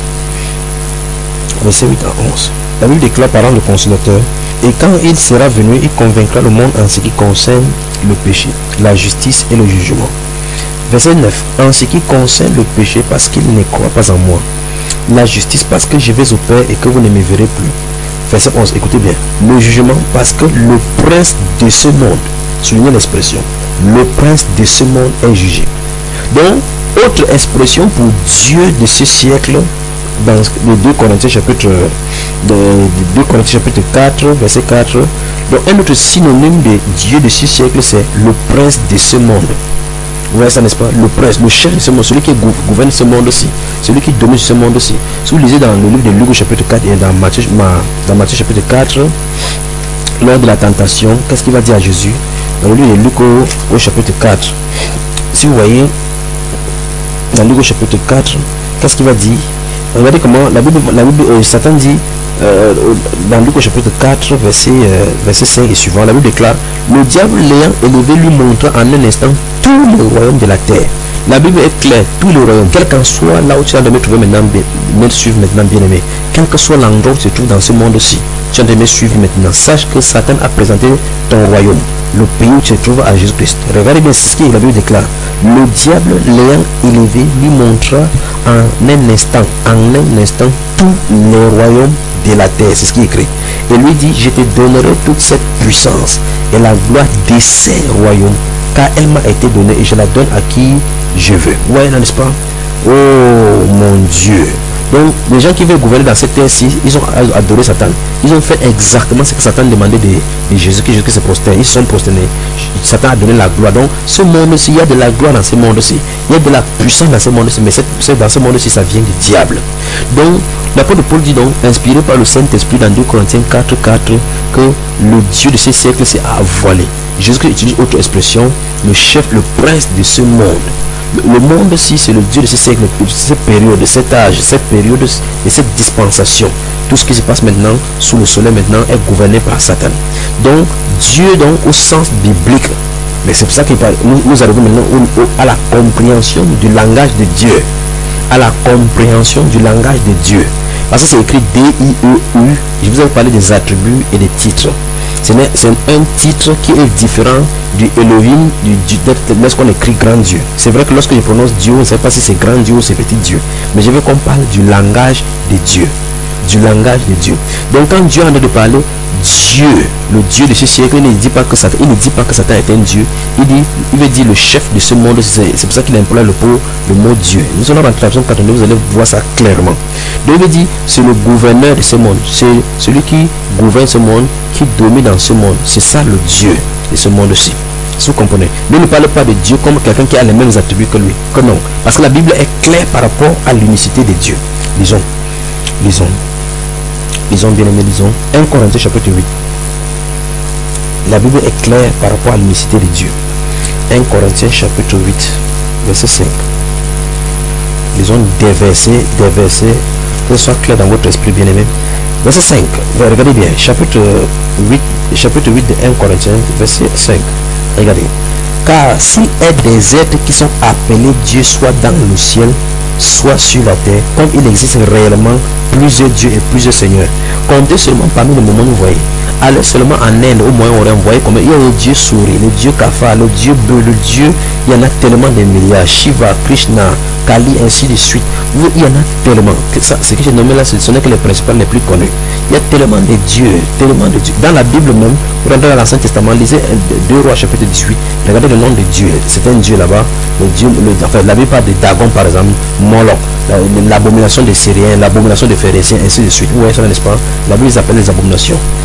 verset huit à onze. La Bible déclare parlant le consolateur: et quand il sera venu, il convaincra le monde en ce qui concerne le péché, la justice et le jugement. Verset neuf. En ce qui concerne le péché, parce qu'il ne croit pas en moi. La justice, parce que je vais au Père et que vous ne me verrez plus. Verset onze. Écoutez bien. Le jugement, parce que le prince de ce monde, soulignez l'expression, le prince de ce monde est jugé. Donc, autre expression pour Dieu de ce siècle, dans le deux Corinthiens chapitre de, de deux Corinthiens chapitre quatre, verset quatre. Donc un autre synonyme de Dieu de ce siècle, c'est le prince de ce monde. Vous voyez ça, n'est-ce pas? Le prince, le chef de ce monde, celui qui gouverne ce monde aussi, celui qui domine ce monde aussi. Si vous lisez dans le livre de Luc chapitre quatre et dans Matthieu, dans Matthieu chapitre quatre, lors de la tentation, qu'est-ce qu'il va dire à Jésus? Dans le livre de Luc au, au chapitre quatre, si vous voyez dans Luc au chapitre quatre, qu'est-ce qu'il va dire? Regardez comment la Bible, la Bible euh, Satan dit euh, dans Luc au chapitre quatre, verset, euh, verset cinq et suivant, la Bible déclare: le diable l'ayant élevé lui montra en un instant tous les royaumes de la terre. La Bible est claire, tous les royaumes, quel qu'en soit là où tu as de me trouver maintenant, me suivre maintenant, bien aimé, quel que soit l'endroit où tu te trouves dans ce monde-ci, tu as de me suivre maintenant. Sache que Satan a présenté ton royaume, le pays où tu te trouves à Jésus-Christ. Regardez bien ce que la Bible déclare: le diable l'ayant élevé lui montra en un instant, en un instant, tous les royaumes de la terre. C'est ce qui est écrit. Et lui dit: je te donnerai toute cette puissance et la gloire de ces royaumes, car elle m'a été donnée et je la donne à qui je veux. Ouais, n'est-ce pas? Oh mon Dieu. Donc les gens qui veulent gouverner dans cette terre-ci, ils ont adoré Satan. Ils ont fait exactement ce que Satan demandait de, de Jésus, que Jésus se prosterne. Ils sont prosternés. Satan a donné la gloire. Donc ce monde-ci, il y a de la gloire dans ce monde-ci. Il y a de la puissance dans ce monde-ci. Mais cette, dans ce monde-ci, ça vient du diable. Donc l'apôtre Paul dit donc, inspiré par le Saint-Esprit dans deux Corinthiens quatre, quatre, que le Dieu de ce siècle s'est voilé. Jésus utilise autre expression: le chef, le prince de ce monde. Le monde-ci, c'est le Dieu de ce siècle, de cette période, de cet âge, cette période, de cette dispensation. Tout ce qui se passe maintenant, sous le soleil maintenant, est gouverné par Satan. Donc, Dieu, donc, au sens biblique, mais c'est pour ça que nous, nous arrivons maintenant au, au, à la compréhension du langage de Dieu. À la compréhension du langage de Dieu. Parce que c'est écrit D I E U. Je vous ai parlé des attributs et des titres. C'est un titre qui est différent du Elohim, du, du, lorsqu'on écrit grand Dieu. C'est vrai que lorsque je prononce Dieu, on ne sait pas si c'est grand Dieu ou c'est petit Dieu. Mais je veux qu'on parle du langage de Dieu. Du langage de Dieu. Donc quand Dieu en a de parler, Dieu, le Dieu de ce siècle, il ne dit pas que Satan, il ne dit pas que Satan est un Dieu. Il dit, il veut dire le chef de ce monde. C'est pour ça qu'il emploie le, le mot Dieu. Nous allons dans la traduction quatre-vingt-deux, vous allez voir ça clairement. Donc il veut dire, c'est le gouverneur de ce monde. C'est celui qui gouverne ce monde, qui domine dans ce monde. C'est ça le Dieu de ce monde-ci. Si vous comprenez. Mais ne parlez pas de Dieu comme quelqu'un qui a les mêmes attributs que lui. Que non. Parce que la Bible est claire par rapport à l'unicité de Dieu. Lisons. Lisons. Lisons bien aimés, lisons. un Corinthiens chapitre huit. La Bible est claire par rapport à l'unicité de Dieu. un Corinthiens chapitre huit, verset cinq. Lisons des versets, des versets, que ce soit clair dans votre esprit bien aimé. Verset cinq. Regardez bien. Chapitre huit, chapitre huit de un Corinthiens, verset cinq. Regardez. Car s'il est des êtres qui sont appelés Dieu, soit dans le ciel, soit sur la terre, comme il existe réellement plusieurs dieux et plusieurs seigneurs, comptez seulement parmi les moments où vous voyez. Allez seulement en Inde, au moins on aurait envoyé comme il y a le dieu souris, le dieu Kafa, le dieu bœuf, le dieu, il y en a tellement de milliards, Shiva, Krishna, Kali, ainsi de suite. Il y en a tellement. Ce que j'ai nommé là, ce n'est que les principaux les plus connus. Il y a tellement de dieux, tellement de dieux. Dans la Bible même, vous rentrez dans l'Ancien Testament, lisez deux Rois chapitre dix-huit, regardez le nom de Dieu. C'est un dieu là-bas. Le dieu, le, enfin, la Bible parle de Dagon par exemple, Moloch, l'abomination des Syriens, l'abomination des Phéréciens, ainsi de suite. Vous voyez ça, n'est-ce pas? La Bible les appelle les abominations.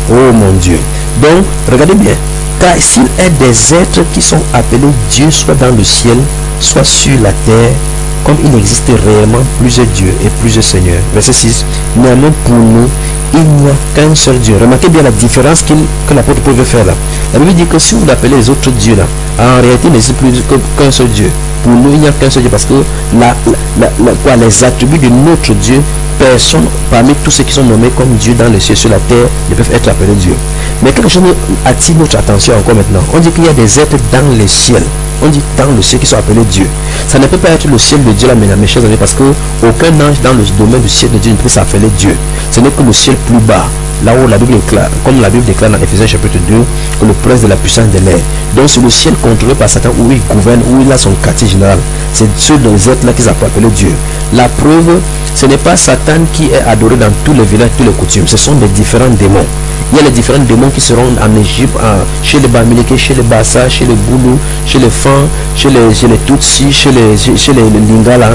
Oh mon Dieu. Donc, regardez bien. Car s'il est des êtres qui sont appelés Dieu, soit dans le ciel, soit sur la terre, comme il existe réellement plusieurs dieux et plusieurs seigneurs. Verset six. Néanmoins pour nous, il n'y a qu'un seul Dieu. Remarquez bien la différence qu'il, que l'apôtre Paul veut faire là. La Bible dit que si vous l'appelez les autres dieux là, en réalité il n'existe plus qu'un seul Dieu. Pour nous, il n'y a qu'un seul Dieu parce que la, la, la, quoi, les attributs de notre Dieu, personne parmi tous ceux qui sont nommés comme Dieu dans le ciel, sur la terre, ne peuvent être appelés Dieu. Mais quelque chose attire notre attention encore maintenant. On dit qu'il y a des êtres dans le ciel. On dit dans le ciel qui sont appelés Dieu. Ça ne peut pas être le ciel de Dieu là, mes chers amis, parce que aucun ange dans le domaine du ciel de Dieu ne peut s'appeler Dieu. Ce n'est que le ciel plus bas, là où la Bible déclare, comme la Bible déclare dans Éphésiens chapitre deux, que le prince de la puissance de l'air. Donc c'est le ciel contrôlé par Satan où il gouverne, où il a son quartier général. C'est ceux des êtres là qu'ils appellent Dieu. La preuve, ce n'est pas Satan qui est adoré dans tous les villages, tous les coutumes. Ce sont des différents démons. Il y a les différents démons qui seront en Égypte, chez les Bamileke, chez les Bassa, chez les Boulou, chez les Fan, chez les, chez les Tutsi, chez les, chez les Lingala,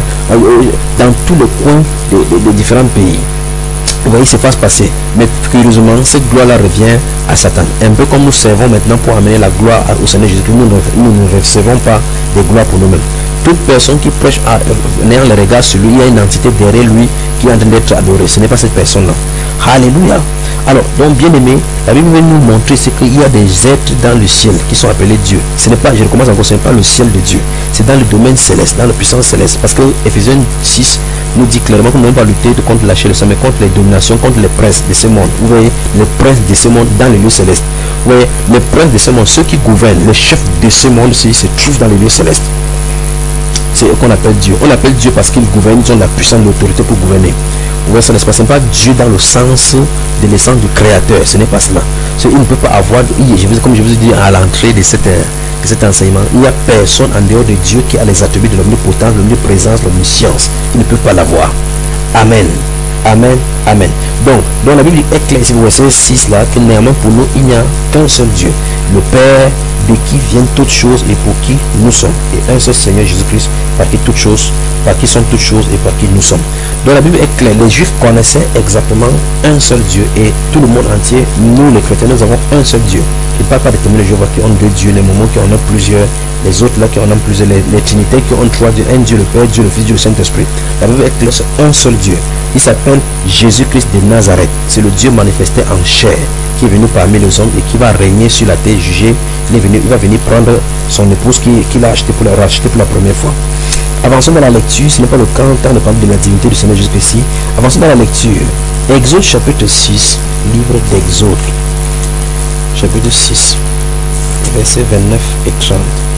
dans tous les coins des, des, des différents pays. Vous voyez, c'est pas se passer. Mais curieusement, cette gloire-là revient à Satan. Un peu comme nous servons maintenant pour amener la gloire au Seigneur Jésus. Nous, nous ne recevons pas de gloire pour nous-mêmes. Toute personne qui prêche en ayant le regard sur lui, il y a une entité derrière lui qui est en train d'être adorée. Ce n'est pas cette personne-là. Alléluia. Alors, donc, bien aimé, la Bible veut nous montrer ce qu'il y a des êtres dans le ciel qui sont appelés Dieu. Ce n'est pas, je recommence encore, ce n'est pas le ciel de Dieu. C'est dans le domaine céleste, dans la puissance céleste. Parce que Éphésiens six nous dit clairement qu'on ne va pas lutter contre la chair et le sang, mais contre les dominations, contre les princes de ce monde. Vous voyez, les princes de ce monde dans les lieux célestes. Vous voyez, les princes de ce monde, ceux qui gouvernent, les chefs de ce monde, se trouvent dans les lieux célestes. C'est eux qu'on appelle Dieu. On appelle Dieu parce qu'ils gouvernent, ils ont la puissance, l'autorité pour gouverner. Vous voyez, ça ne se passe pas Dieu dans le sens de l'essence du créateur. Ce n'est pas cela. Il ne peut pas avoir, comme je vous ai dit à l'entrée de, cette, de cet enseignement, il n'y a personne en dehors de Dieu qui a les attributs de l'omnipotence, l'omniprésence, l'omniscience. Il ne peut pas l'avoir. Amen. Amen. Amen. Donc, dans la Bible est clair, c'est le verset six là, que néanmoins pour nous, il n'y a qu'un seul Dieu, le Père, de qui viennent toutes choses et pour qui nous sommes. Et un seul Seigneur Jésus-Christ, par qui toutes choses, par qui sont toutes choses et par qui nous sommes. Donc la Bible est claire, les Juifs connaissaient exactement un seul Dieu et tout le monde entier, nous les chrétiens, nous avons un seul Dieu. Il ne parle pas de témoins de Jéhovah qui ont deux dieux, les moments qui en ont plusieurs, les autres là qui en ont plusieurs, les, les trinités qui ont trois dieux, un Dieu le Père, Dieu le Fils, Dieu le Saint-Esprit. La Bible est claire, c'est un seul Dieu. Il s'appelle Jésus-Christ de Nazareth. C'est le Dieu manifesté en chair qui est venu parmi les hommes et qui va régner sur la terre, juger. Il, est venu, il va venir prendre son épouse qu'il qui a acheté pour la racheter pour la première fois. Avançons dans la lecture, ce n'est pas le temps de parler de la divinité du Seigneur jusqu'ici. Avançons dans la lecture. Exode chapitre six, livre d'Exode. Chapitre six, versets vingt-neuf et trente.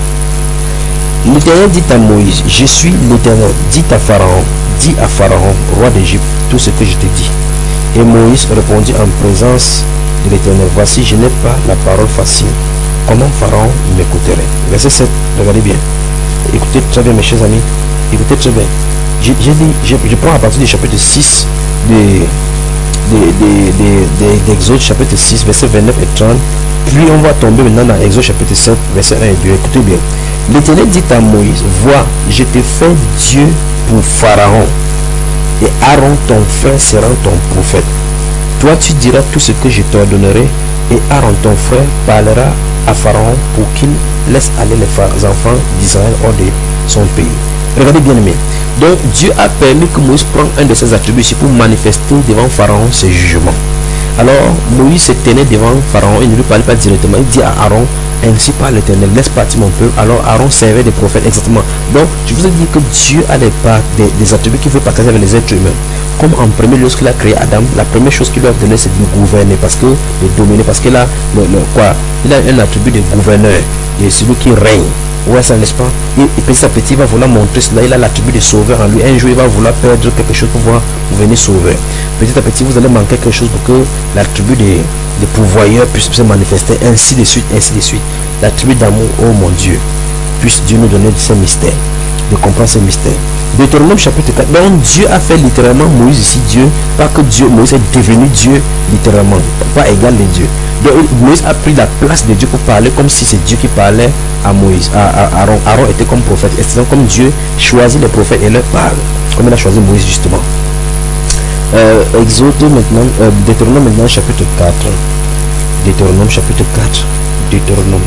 L'Éternel dit à Moïse, je suis l'Éternel, dit à Pharaon, dis à Pharaon, roi d'Égypte, tout ce que je te dis. Et Moïse répondit en présence de l'Éternel, voici, je n'ai pas la parole facile. Comment Pharaon m'écouterait? Verset sept, regardez bien. Écoutez très bien, mes chers amis. Écoutez très bien. Je, je, je, je prends à partir du chapitre six de, de, de, de, d'Exode, chapitre six, verset vingt-neuf et trente. Puis on va tomber maintenant dans Exode chapitre sept, verset un et deux. Écoutez bien. L'Éternel dit à Moïse, vois, je te fais Dieu pour Pharaon. Et Aaron, ton frère, sera ton prophète. Toi, tu diras tout ce que je t'ordonnerai. Et Aaron, ton frère, parlera à Pharaon pour qu'il laisse aller les enfants d'Israël hors de son pays. Regardez bien aimé. Donc Dieu a permis que Moïse prenne un de ses attributs ici pour manifester devant Pharaon ses jugements. Alors Moïse se tenait devant Pharaon, il ne lui parlait pas directement, il dit à Aaron, ainsi par l'Éternel, laisse partir mon peuple. Alors Aaron servait des prophètes exactement. Donc je vous ai dit que Dieu a des, des, des attributs qu'il veut partager avec les êtres humains. Comme en premier lieu, lorsqu'il a créé Adam, la première chose qu'il lui a donné, c'est de gouverner, parce que de dominer, parce qu'il a le, le, quoi, il a un attribut de gouverneur, et c'est lui qui règne. Ouais, ça n'est-ce pas? Et, et petit à petit, il va vouloir montrer cela. Il a l'attribut de sauveur en lui. Un jour, il va vouloir perdre quelque chose pour pouvoir venir sauver. Petit à petit, vous allez manquer quelque chose pour que l'attribut de, de pourvoyeur puisse se manifester, ainsi de suite, ainsi de suite. L'attribut d'amour, oh mon Dieu, puisse Dieu nous donner ces mystères, de comprendre ces mystères. Deutéronome chapitre quatre. Donc Dieu a fait littéralement Moïse ici Dieu, pas que Dieu, Moïse est devenu Dieu littéralement, pas égal de Dieu. Donc Moïse a pris la place de Dieu pour parler comme si c'est Dieu qui parlait à Moïse, à, à Aaron. Aaron était comme prophète, et c'est comme Dieu choisit les prophètes et leur parle, comme il a choisi Moïse justement. Euh, Exode maintenant, euh, Deutéronome maintenant chapitre quatre. Deutéronome chapitre quatre. Deutéronome.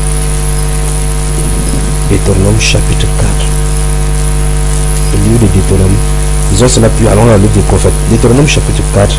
Deutéronome chapitre quatre. Le livre de Deutéronome. Disons cela puis allons dans le livre des prophètes. Deutéronome chapitre quatre.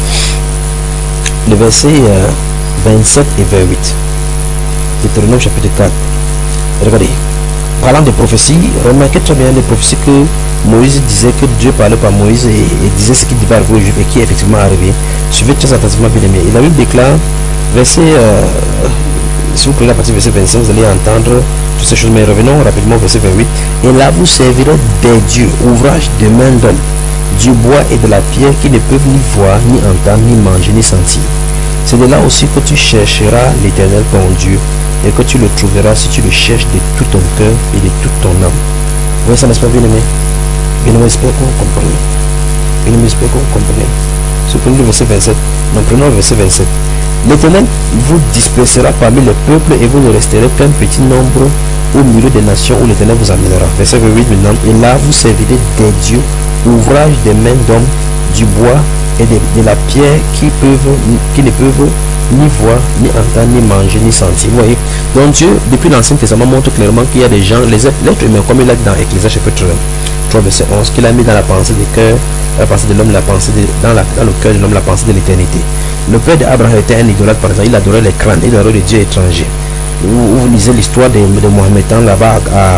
Le verset euh, vingt-sept et vingt-huit. Deutéronome chapitre quatre. Regardez. Parlant de prophéties, remarquez très bien les prophéties que Moïse disait, que Dieu parlait par Moïse et, et disait ce qui devait arriver au Juif et qui est effectivement arrivé. Suivez très attentivement, bien aimé. Et la Bible déclare, verset, euh, si vous prenez la partie verset vingt-cinq, vous allez entendre toutes ces choses. Mais revenons rapidement au verset vingt-huit. Et là vous servirez des dieux, ouvrages de main d'homme, du bois et de la pierre qui ne peuvent ni voir, ni entendre, ni manger, ni sentir. C'est de là aussi que tu chercheras l'Éternel ton Dieu et que tu le trouveras si tu le cherches de tout ton cœur et de toute ton âme. Vous voyez ça, n'est-ce pas, bien aimé? Bien aimé, j'espère qu'on comprenne. Bien aimé, j'espère qu'on comprenne. Si vous prenez le verset vingt-sept, nous prenons le verset vingt-sept. L'Éternel vous dispersera parmi les peuples et vous ne resterez qu'un petit nombre au milieu des nations où l'Éternel vous amènera. Verset vingt-huit maintenant. Et là vous servirez des dieux, ouvrages des mains d'hommes, du bois et de, de la pierre qui, peuvent, qui ne peuvent ni voir, ni entendre, ni manger, ni sentir. Vous voyez? Donc Dieu, depuis l'Ancien Testament, montre clairement qu'il y a des gens, les êtres humains, comme il a dit dans Ecclésiaste chapitre trois, verset onze, qu'il a mis dans la pensée du cœur, la pensée de l'homme, la pensée de, dans, la, dans le cœur de l'homme, la pensée de l'éternité. Le père d'Abraham était un idolâtre, par exemple, il adorait les crânes, il adorait les dieux étrangers. Vous, vous lisez l'histoire de, de Mohamedan là-bas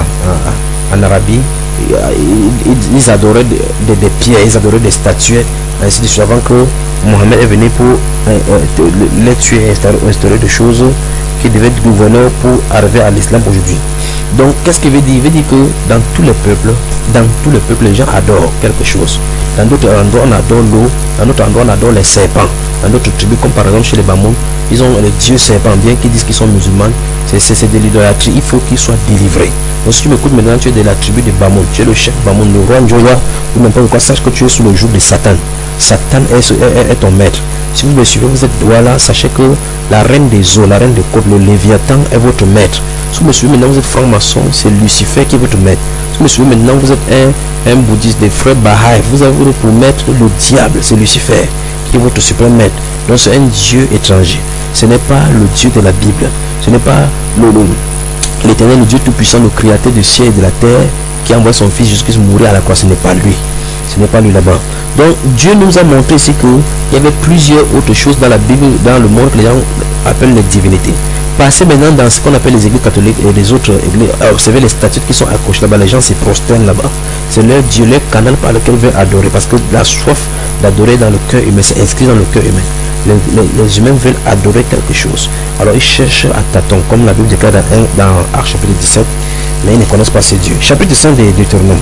en Arabie, ils, ils adoraient des, des, des pierres, ils adoraient des statues, ainsi de suite, avant que Mohamed est venu pour euh, euh, les tuer et instaurer, instaurer des choses qui devaient être gouverneurs pour arriver à l'islam aujourd'hui. Donc, qu'est-ce qu'il veut dire? Il veut dire que dans tous les peuples, dans tous les peuples, les gens adorent quelque chose. Dans d'autres endroits, on adore l'eau, dans d'autres endroits, on adore les serpents. Dans d'autres tribus, comme par exemple chez les Bamoun, ils ont les dieux serpents, bien qu'ils disent qu'ils sont musulmans, c'est de l'idolâtrie, il faut qu'ils soient délivrés. Donc, si tu m'écoutes maintenant, tu es de la tribu de Bamoun, tu es le chef Bamoun, le roi Njoya, ou n'importe quoi, sache que tu es sous le joug de Satan. Satan est, est, est ton maître. Si vous me suivez, vous êtes voilà, sachez que la reine des eaux, la reine des côtes, le Léviathan est votre maître. Si vous me suivez maintenant, vous êtes franc-maçon, c'est Lucifer qui est votre maître. Si vous me suivez maintenant, vous êtes un, un bouddhiste des frères Baha'i, vous avez pour maître le diable, c'est Lucifer qui est votre suprême maître. Donc c'est un Dieu étranger. Ce n'est pas le Dieu de la Bible. Ce n'est pas l'Éternel, le, le Dieu tout-puissant, le créateur du ciel et de la terre, qui envoie son fils jusqu'à mourir à la croix. Ce n'est pas lui. Ce n'est pas lui là-bas. Donc Dieu nous a montré ici qu'il y avait plusieurs autres choses dans la Bible, dans le monde que les gens appellent les divinités. Passez maintenant dans ce qu'on appelle les églises catholiques et les autres églises, observez les statues qui sont accrochées là-bas, les gens se prosternent là-bas. C'est leur Dieu, leur canal par lequel ils veulent adorer, parce que la soif d'adorer dans le cœur humain, c'est inscrit dans le cœur humain. Les, les, les humains veulent adorer quelque chose. Alors ils cherchent à tâtons, comme la Bible déclare dans, dans Actes chapitre dix-sept, mais ils ne connaissent pas ces dieux. Chapitre cinq de Deutéronome.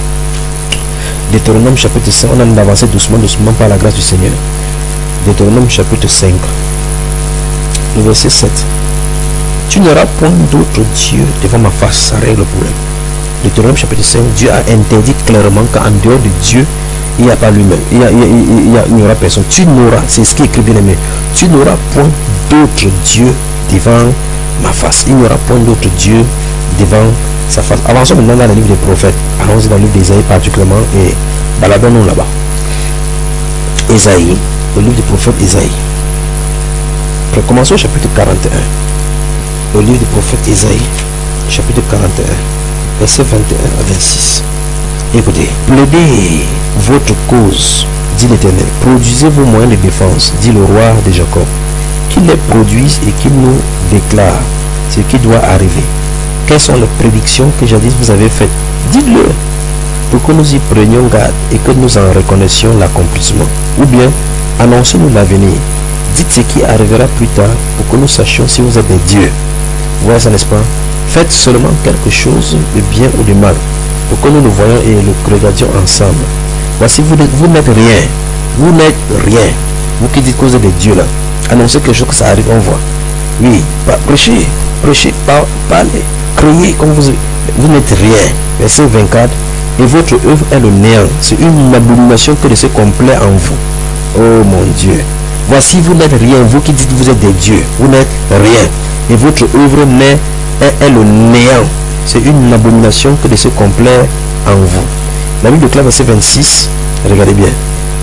Deutéronome chapitre cinq, on a avancé doucement, doucement par la grâce du Seigneur. Deutéronome chapitre cinq, le verset sept. Tu n'auras point d'autre Dieu devant ma face, ça règle le problème. Deutéronome chapitre cinq, Dieu a interdit clairement qu'en dehors de Dieu, il n'y a pas lui-même, il n'y aura personne. Tu n'auras, c'est ce qui est écrit bien aimé, tu n'auras point d'autre Dieu devant ma face. Il n'y aura point d'autre Dieu devant sa face. Avançons maintenant dans le livre des prophètes. Allons-y dans le livre d'Ésaïe particulièrement et baladons-nous là-bas. Ésaïe, le livre du prophète Ésaïe. Commençons au chapitre quarante et un. Le livre du prophète Ésaïe, chapitre quarante et un, verset vingt et un à vingt-six. Écoutez, plaidez votre cause, dit l'Éternel. Produisez vos moyens de défense, dit le roi de Jacob. Qu'il les produise et qu'il nous déclare ce qui doit arriver. Quelles sont les prédictions que jadis vous avez faites? Dites-le, pour que nous y prenions garde et que nous en reconnaissions l'accomplissement. Ou bien, annoncez-nous l'avenir. Dites ce qui arrivera plus tard pour que nous sachions si vous êtes des dieux. Vous voyez ça, n'est-ce pas? Faites seulement quelque chose de bien ou de mal pour que nous le voyions et le regardions ensemble. Voici, vous, vous n'êtes rien. Vous n'êtes rien. Vous qui dites que vous êtes des dieux là. Annoncez quelque chose que ça arrive, on voit. Oui, prêchez, prêchez, parlez, criez comme vous vous n'êtes rien. Verset vingt-quatre. Et votre œuvre est le néant. C'est une abomination que de se complaire en vous. Oh mon Dieu. Voici, vous n'êtes rien. Vous qui dites que vous êtes des dieux. Vous n'êtes rien. Et votre œuvre est, est, est le néant. C'est une abomination que de se complaire en vous. La Bible déclare verset vingt-six. Regardez bien.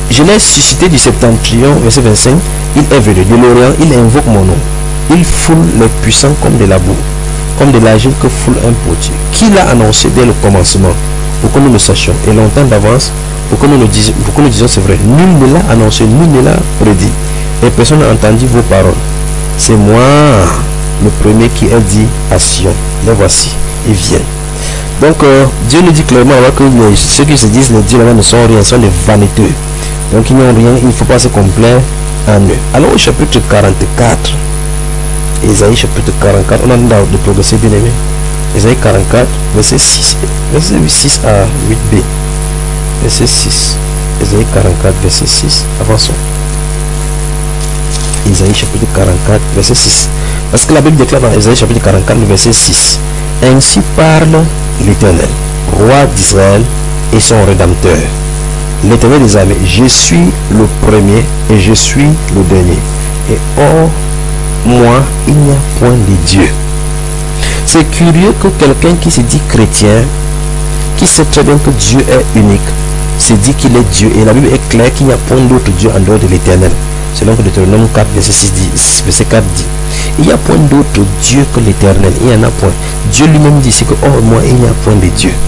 je l'ai suscité du septentrion, verset vingt-cinq, il est venu de l'Orient, il invoque mon nom. Il foule les puissants comme de la boue, comme de l'argile que foule un potier. Qui l'a annoncé dès le commencement, pour que nous le sachions, et longtemps d'avance, pour que nous le disions, pour que nous disions c'est vrai. Nul ne l'a annoncé, nul ne l'a prédit, et personne n'a entendu vos paroles. C'est moi, le premier qui a dit à Sion, les voici, ils viennent. Donc euh, Dieu nous dit clairement alors que les, ceux qui se disent les dieux là ne sont rien, sont des vaniteux. Donc ils n'ont rien, il ne faut pas se complaire en eux. Alors au chapitre quarante-quatre, Ésaïe chapitre quarante-quatre, on a de progresser bien aimé. Ésaïe quarante-quatre, verset six, verset six à huit b. Verset six. Ésaïe quarante-quatre, verset six. Avançons. Ésaïe chapitre quarante-quatre, verset six. Parce que la Bible déclare dans Ésaïe chapitre quarante-quatre, verset six. Ainsi parle l'Éternel, roi d'Israël et son rédempteur. L'Éternel des armées, je suis le premier et je suis le dernier. Et hors moi, il n'y a point de Dieu. C'est curieux que quelqu'un qui se dit chrétien, qui sait très bien que Dieu est unique, se dit qu'il est Dieu. Et la Bible est claire qu'il n'y a point d'autre Dieu en dehors de l'Éternel. Selon que Deutéronome quatre, verset six dit, verset quatre dit. Il n'y a point d'autre Dieu que l'Éternel. Il n'y en a point. Dieu lui-même dit que hors moi, il n'y a point de Dieu.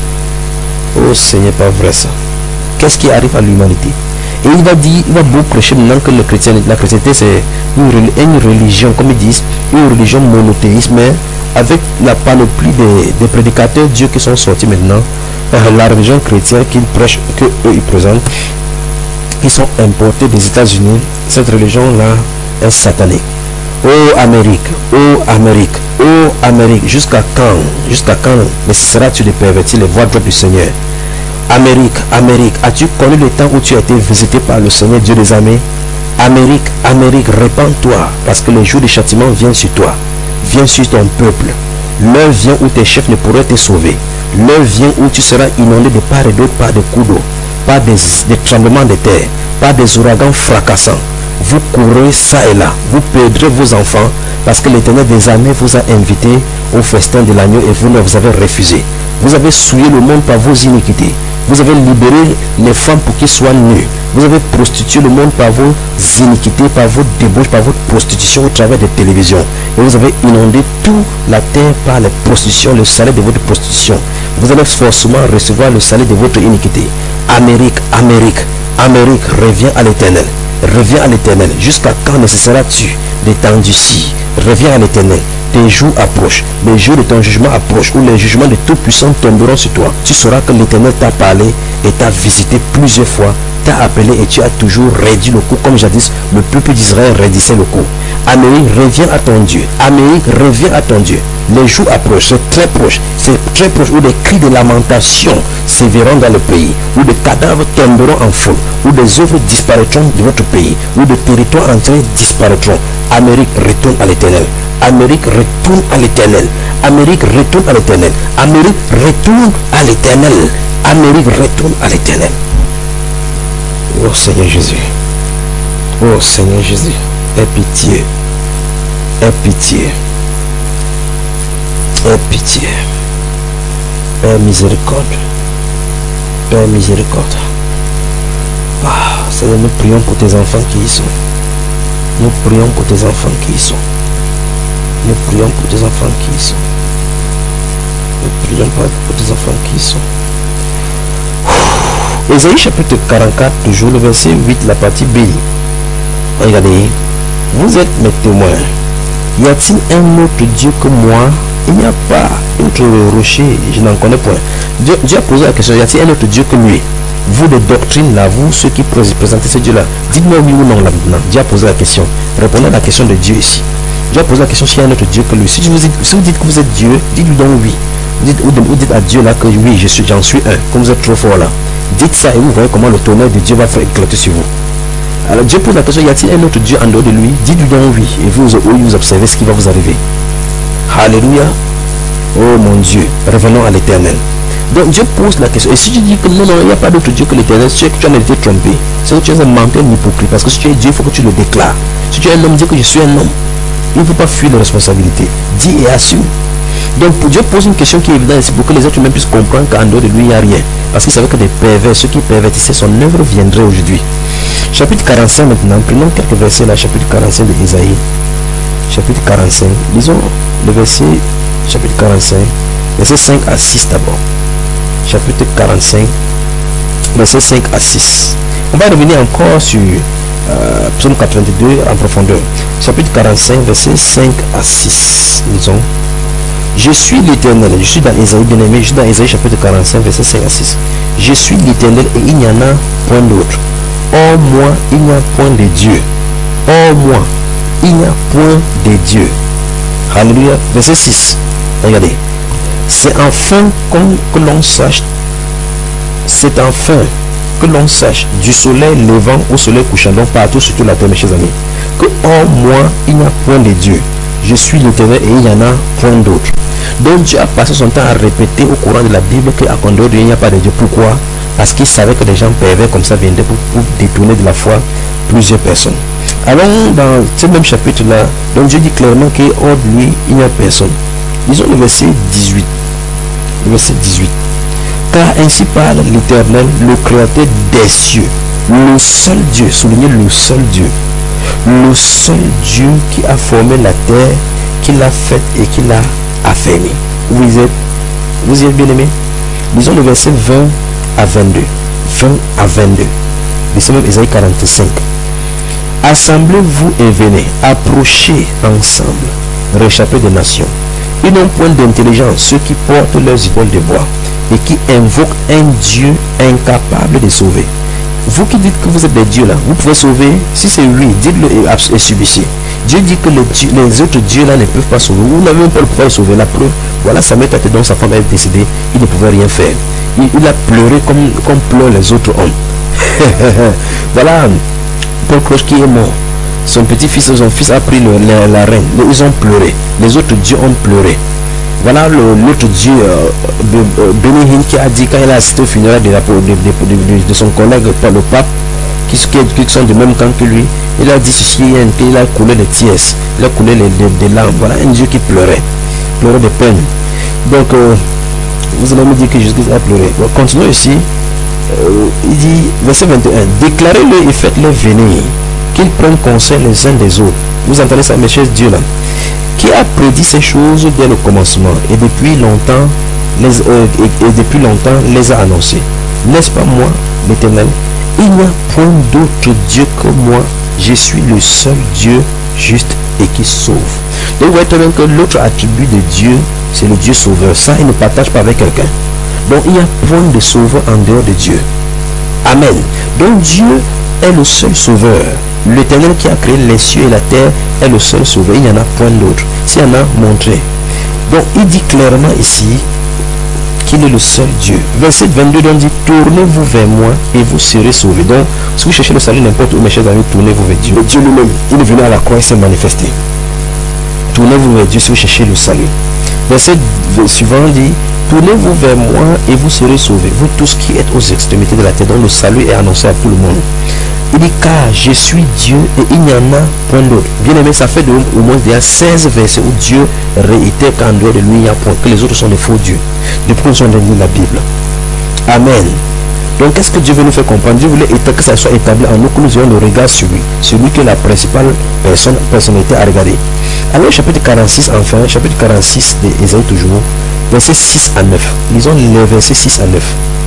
Oh Seigneur, pas vrai ça. Qu'est-ce qui arrive à l'humanité? Et il va dire, il va beaucoup prêcher maintenant que le chrétien, la chrétienté c'est une, une religion, comme ils disent, une religion monothéiste, mais avec la panoplie des, des prédicateurs Dieu qui sont sortis maintenant, la religion chrétienne qu'ils prêchent, que eux ils présentent, qui sont importés des États-Unis, cette religion-là est satanique. Oh Amérique, oh Amérique, oh Amérique, jusqu'à quand, jusqu'à quand laisseras-tu de pervertir les voies du Seigneur? Amérique, Amérique, as-tu connu le temps où tu as été visité par le Seigneur Dieu des armées? Amérique, Amérique, répands-toi, parce que le jour du châtiment vient sur toi, vient sur ton peuple. L'heure vient où tes chefs ne pourraient te sauver. L'heure vient où tu seras inondé de part et d'autre par des coups d'eau, par des, des tremblements de terre, par des ouragans fracassants. Vous courez ça et là, vous perdrez vos enfants, parce que l'Éternel des armées vous a invité au festin de l'agneau et vous ne vous avez refusé. Vous avez souillé le monde par vos iniquités. Vous avez libéré les femmes pour qu'ils soient nues. Vous avez prostitué le monde par vos iniquités, par vos débauches, par votre prostitution au travers des télévisions. Et vous avez inondé toute la terre par les prostitutions, le salaire de votre prostitution. Vous allez forcément recevoir le salaire de votre iniquité. Amérique, Amérique, Amérique, reviens à l'Éternel. Reviens à l'Éternel. Jusqu'à quand ne cesseras-tu d'étendre ici? Reviens à l'Éternel. Tes jours approchent, les jours de ton jugement approchent, où les jugements de Tout-Puissant tomberont sur toi. Tu sauras que l'Éternel t'a parlé et t'a visité plusieurs fois, t'a appelé et tu as toujours réduit le coup, comme jadis le peuple d'Israël raidissait le coup. Amérique, reviens à ton Dieu. Amérique, reviens à ton Dieu. Les jours approchent, c'est très proche, c'est très proche, où des cris de lamentation sévéreront dans le pays, où des cadavres tomberont en foule, où des œuvres disparaîtront de votre pays, où des territoires entiers disparaîtront. Amérique, retourne à l'Éternel. Amérique, retourne à l'Éternel. Amérique, retourne à l'Éternel. Amérique, retourne à l'Éternel. Amérique, retourne à l'Éternel. Oh Seigneur Jésus. Oh Seigneur Jésus. Aie pitié. Aie pitié. Aie pitié. Père miséricorde. Père miséricorde. Ah, Seigneur, nous prions pour tes enfants qui y sont. Nous prions pour tes enfants qui y sont. Nous prions pour tes enfants qui y sont. Nous prions pour tes enfants qui y sont. Ésaïe chapitre quarante-quatre, toujours le verset huit, la partie B. Regardez, vous êtes mes témoins. Y a-t-il un autre Dieu que moi? Il n'y a pas autre rocher, je n'en connais point. Dieu, Dieu a posé la question, y a-t-il un autre Dieu que lui? Vous de doctrine là, vous ceux qui présentez ce Dieu là, dites-moi oui ou non là maintenant. Dieu a posé la question. Répondez à la question de Dieu ici. Dieu a posé la question s'il y a un autre Dieu que lui. Si vous dites, si vous dites que vous êtes Dieu, dites-lui donc oui. Dites, ou, ou dites à Dieu là que oui, je suis, j'en suis un. Comme vous êtes trop fort là. Dites ça et vous voyez comment le tonnerre de Dieu va faire éclater sur vous. Alors Dieu pose la question, y a-t-il un autre Dieu en dehors de lui? Dites-lui donc oui. Et vous, vous observez ce qui va vous arriver. Alléluia. Oh mon Dieu, revenons à l'Éternel. Donc Dieu pose la question. Et si tu dis que non, non, il n'y a pas d'autre Dieu que l'Éternel, tu, tu as été trompé. C'est que tu es un menteur, un hypocrite. Parce que si tu es Dieu, il faut que tu le déclares. Si tu es un homme, dis que je suis un homme. Il ne faut pas fuir les responsabilités. Dis et assume. Donc pour Dieu pose une question qui est évidente, c'est pour que les êtres humains puissent comprendre qu'en dehors de lui, il n'y a rien. Parce qu'il savait que des pervers, ceux qui pervertissaient son œuvre viendraient aujourd'hui. Chapitre quarante-cinq maintenant, prenons quelques versets là, chapitre quarante-cinq de Ésaïe. Chapitre quarante-cinq, lisons le verset, chapitre quarante-cinq, verset cinq à six d'abord. Chapitre quarante-cinq, verset cinq à six. On va revenir encore sur euh, Psaume quatre-vingt-deux en profondeur. Chapitre quarante-cinq, verset cinq à six. Lisons. Je suis l'Éternel. Je suis dans Ésaïe, bien aimé. Je suis dans Ésaïe chapitre quarante-cinq, verset cinq à six. Je suis l'Éternel et il n'y en a point d'autre. Hors moi, il n'y a point de Dieu. Hors moi, il n'y a point de Dieu. Alléluia. Verset six. Regardez. C'est enfin comme que l'on sache. C'est enfin que l'on sache du soleil levant au soleil couchant, donc partout sur toute la terre, mes chers amis, que en moi il n'y a point de Dieu. Je suis l'Éternel et il n'y en a point d'autre. Donc Dieu a passé son temps à répéter au courant de la Bible qu'à dehors de Dieu il n'y a pas de Dieu. Pourquoi? Parce qu'il savait que des gens pervers comme ça viendraient pour, pour détourner de la foi plusieurs personnes. Alors dans ce même chapitre là, donc Dieu dit clairement qu'hors de lui il n'y a personne. Lisons le verset dix-huit. Le verset dix-huit. Car ainsi parle l'Éternel, le Créateur des cieux, le seul Dieu, soulignez le seul Dieu, le seul Dieu qui a formé la terre, qui l'a faite et qui l'a affermie. Vous êtes, vous êtes bien aimés. Lisons le verset vingt à vingt-deux. vingt à vingt-deux. Lisons même Ésaïe quarante-cinq. Assemblez-vous et venez, approchez ensemble, réchappez des nations. Ils n'ont point d'intelligence, ceux qui portent leurs idoles de bois et qui invoquent un Dieu incapable de sauver. Vous qui dites que vous êtes des dieux là, vous pouvez sauver. Si c'est lui, dites-le et, et subissez. Dieu dit que le dieu, les autres dieux là ne peuvent pas sauver. Vous n'avez même pas le pouvoir de sauver. La preuve, voilà, Samuel a été donc sa femme est décédée, il ne pouvait rien faire. Il, il a pleuré comme, comme pleurent les autres hommes. Voilà, Paul Cloche qui est mort. Son petit-fils, son fils a pris le, la, la reine. Ils ont pleuré. Les autres dieux ont pleuré. Voilà l'autre dieu euh, Benny Hinn qui a dit quand il a assisté au funérail de, de, de, de, de son collègue le pape qui, qui, qui sont du même camp que lui, il a dit ceci, il a coulé des tiers, il a coulé des de larmes. Voilà un dieu qui pleurait, pleurait de peine. Donc euh, vous allez me dire que Jésus a pleuré. Bon, continuons ici. Euh, il dit verset vingt et un, déclarez-le et faites-le venir, qu'ils prennent conseil les uns des autres. Vous entendez ça, mes chers dieux là, qui a prédit ces choses dès le commencement et depuis longtemps les, euh, et, et depuis longtemps les a annoncées. N'est-ce pas moi, l'Éternel? Il n'y a point d'autre Dieu que moi. Je suis le seul Dieu juste et qui sauve. Donc vous voyez très bien que l'autre attribut de Dieu, c'est le Dieu sauveur. Ça, il ne partage pas avec quelqu'un. Donc il n'y a point de sauveur en dehors de Dieu. Amen. Donc Dieu est le seul sauveur. L'Éternel qui a créé les cieux et la terre est le seul sauveur. Il n'y en a point d'autre. S'il y en a montré. Donc il dit clairement ici qu'il est le seul Dieu. Verset vingt-deux, donc dit, tournez-vous vers moi et vous serez sauvés. Donc si vous cherchez le salut n'importe où, mes chers amis, tournez-vous vers Dieu. Dieu lui-même, il est venu à la croix et s'est manifesté. Tournez-vous vers Dieu si vous cherchez le salut. Verset suivant dit, tournez-vous vers moi et vous serez sauvés, vous tous qui êtes aux extrémités de la terre, dont le salut est annoncé à tout le monde. Il dit, car je suis Dieu et il n'y en a point d'autre. Bien aimé, ça fait de, au moins il y a seize versets où Dieu réitère qu'en dehors de lui il y a point, que les autres sont des faux dieux. Depuis qu'on a lu la Bible. Amen. Donc qu'est-ce que Dieu veut nous faire comprendre? Dieu voulait que ça soit établi en nous, que nous ayons le regard sur lui, celui qui est la principale personne, personnalité à regarder. Alors chapitre quarante-six, enfin, chapitre quarante-six d'Ésaïe toujours, versets six à neuf. Lisons les versets six à neuf.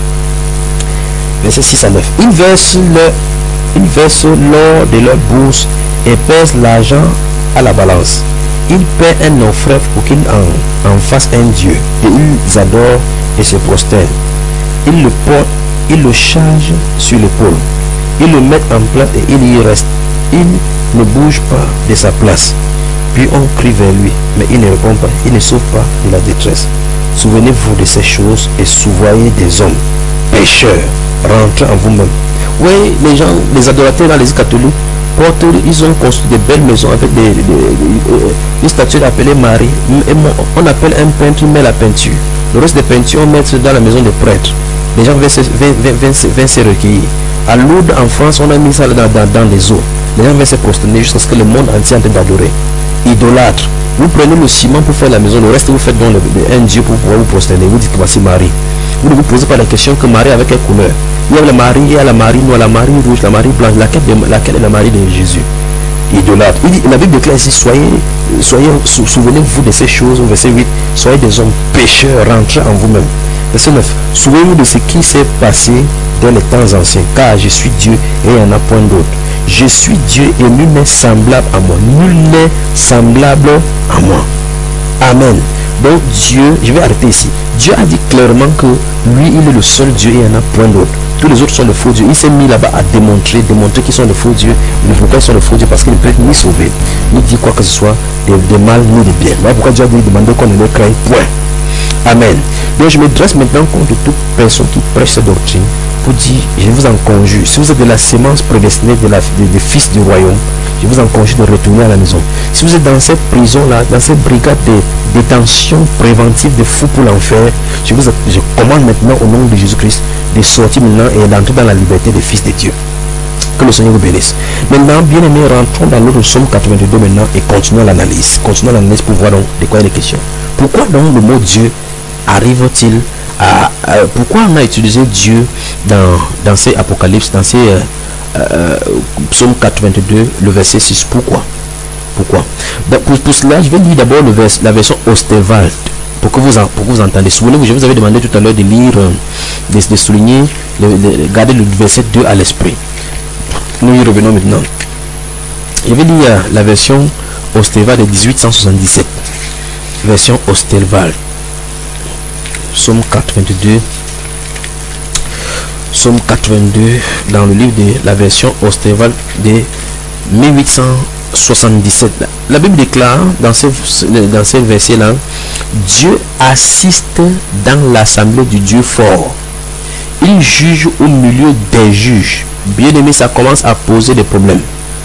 Versets six à neuf. Ils versent le Ils versent l'or de leur bourse et pèsent l'argent à la balance. Ils paient un orfèvre pour qu'il en, en fasse un dieu. Et ils adorent et se prosternent. Ils le portent, ils le chargent sur l'épaule. Ils le mettent en place et il y reste. Il ne bouge pas de sa place. Puis on crie vers lui, mais il ne répond pas. Il ne sauve pas de la détresse. Souvenez-vous de ces choses et souvoyez des hommes pécheurs. Rentrez en vous-même. Oui, les gens, les adorateurs dans les catholiques, portent, ils ont construit de belles maisons avec des, des, des, des, des statues appelées Marie. Et on appelle un peintre, il met la peinture. Le reste des peintures, on met dans la maison des prêtres. Les gens viennent se recueillir. À Lourdes, en France, on a mis ça dans, dans, dans les eaux. Les gens viennent se prosterner jusqu'à ce que le monde entier en train d'adorer. idolâtres. Vous prenez le ciment pour faire la maison, le reste vous faites dans le, le, un Dieu pour pouvoir vous prosterner. Vous dites que voici Marie. Vous ne vous posez pas la question que Marie avec quelle couleur. Il y a la Marie, il y a la Marie noire, la Marie rouge, la Marie blanche. Laquelle, laquelle est la Marie de Jésus? Idolâtre. Il dit, la Bible déclare ici, soyez, soyez, souvenez-vous de ces choses, au verset huit, soyez des hommes pécheurs, rentrez en vous-même. Verset neuf, souvenez-vous de ce qui s'est passé dans les temps anciens, car je suis Dieu et il n'y en a point d'autre. Je suis Dieu et nul n'est semblable à moi. Nul n'est semblable à moi. Amen. Donc Dieu, je vais arrêter ici. Dieu a dit clairement que lui, il est le seul Dieu et il n'y en a point d'autre. Tous les autres sont de faux dieux. Il s'est mis là-bas à démontrer, démontrer qu'ils sont de faux dieux. Mais pourquoi ils sont de faux dieux? Parce qu'ils ne peuvent ni sauver, ni dire quoi que ce soit de, de mal, ni de bien. Voilà pourquoi Dieu a dit demander qu'on ne le crée point. Amen. Donc je me dresse maintenant contre toute personne qui prêche cette doctrine pour dire, je vous en conjure, si vous êtes de la sémence prédestinée de la, de, des fils du royaume, je vous en conjure de retourner à la maison. Si vous êtes dans cette prison-là, dans cette brigade de détention préventive de fous pour l'enfer, je vous je commande maintenant au nom de Jésus-Christ de sortir maintenant et d'entrer dans la liberté des fils de Dieu. Que le Seigneur vous bénisse. Maintenant, bien aimés, rentrons dans l'autre Psaume quatre-vingt-deux maintenant et continuons l'analyse. Continuons l'analyse pour voir donc de quoi il est question. Pourquoi donc le mot Dieu arrive-t-il à, à... Pourquoi on a utilisé Dieu dans, dans ces apocalypses, dans ces euh, euh, Psaume quatre-vingt-deux, le verset six? Pourquoi? Pourquoi? Pour, pour cela, je vais lire d'abord vers, la version Osterwald. Pour que vous, en, pour que vous entendez. Souvenez-vous, je vous avais demandé tout à l'heure de lire, de, de souligner, de, de garder le verset deux à l'esprit. Nous y revenons maintenant. Je vais lire la version Osterwald de dix-huit cent soixante-dix-sept. Version Osterwald. Psaume quatre-vingt-deux. Psaume quatre-vingt-deux dans le livre de la version Osterwald de mille huit cent soixante-dix-sept. La Bible déclare dans ces, dans ces versets-là, Dieu assiste dans l'assemblée du Dieu fort. Il juge au milieu des juges. Bien aimé, ça commence à poser des problèmes.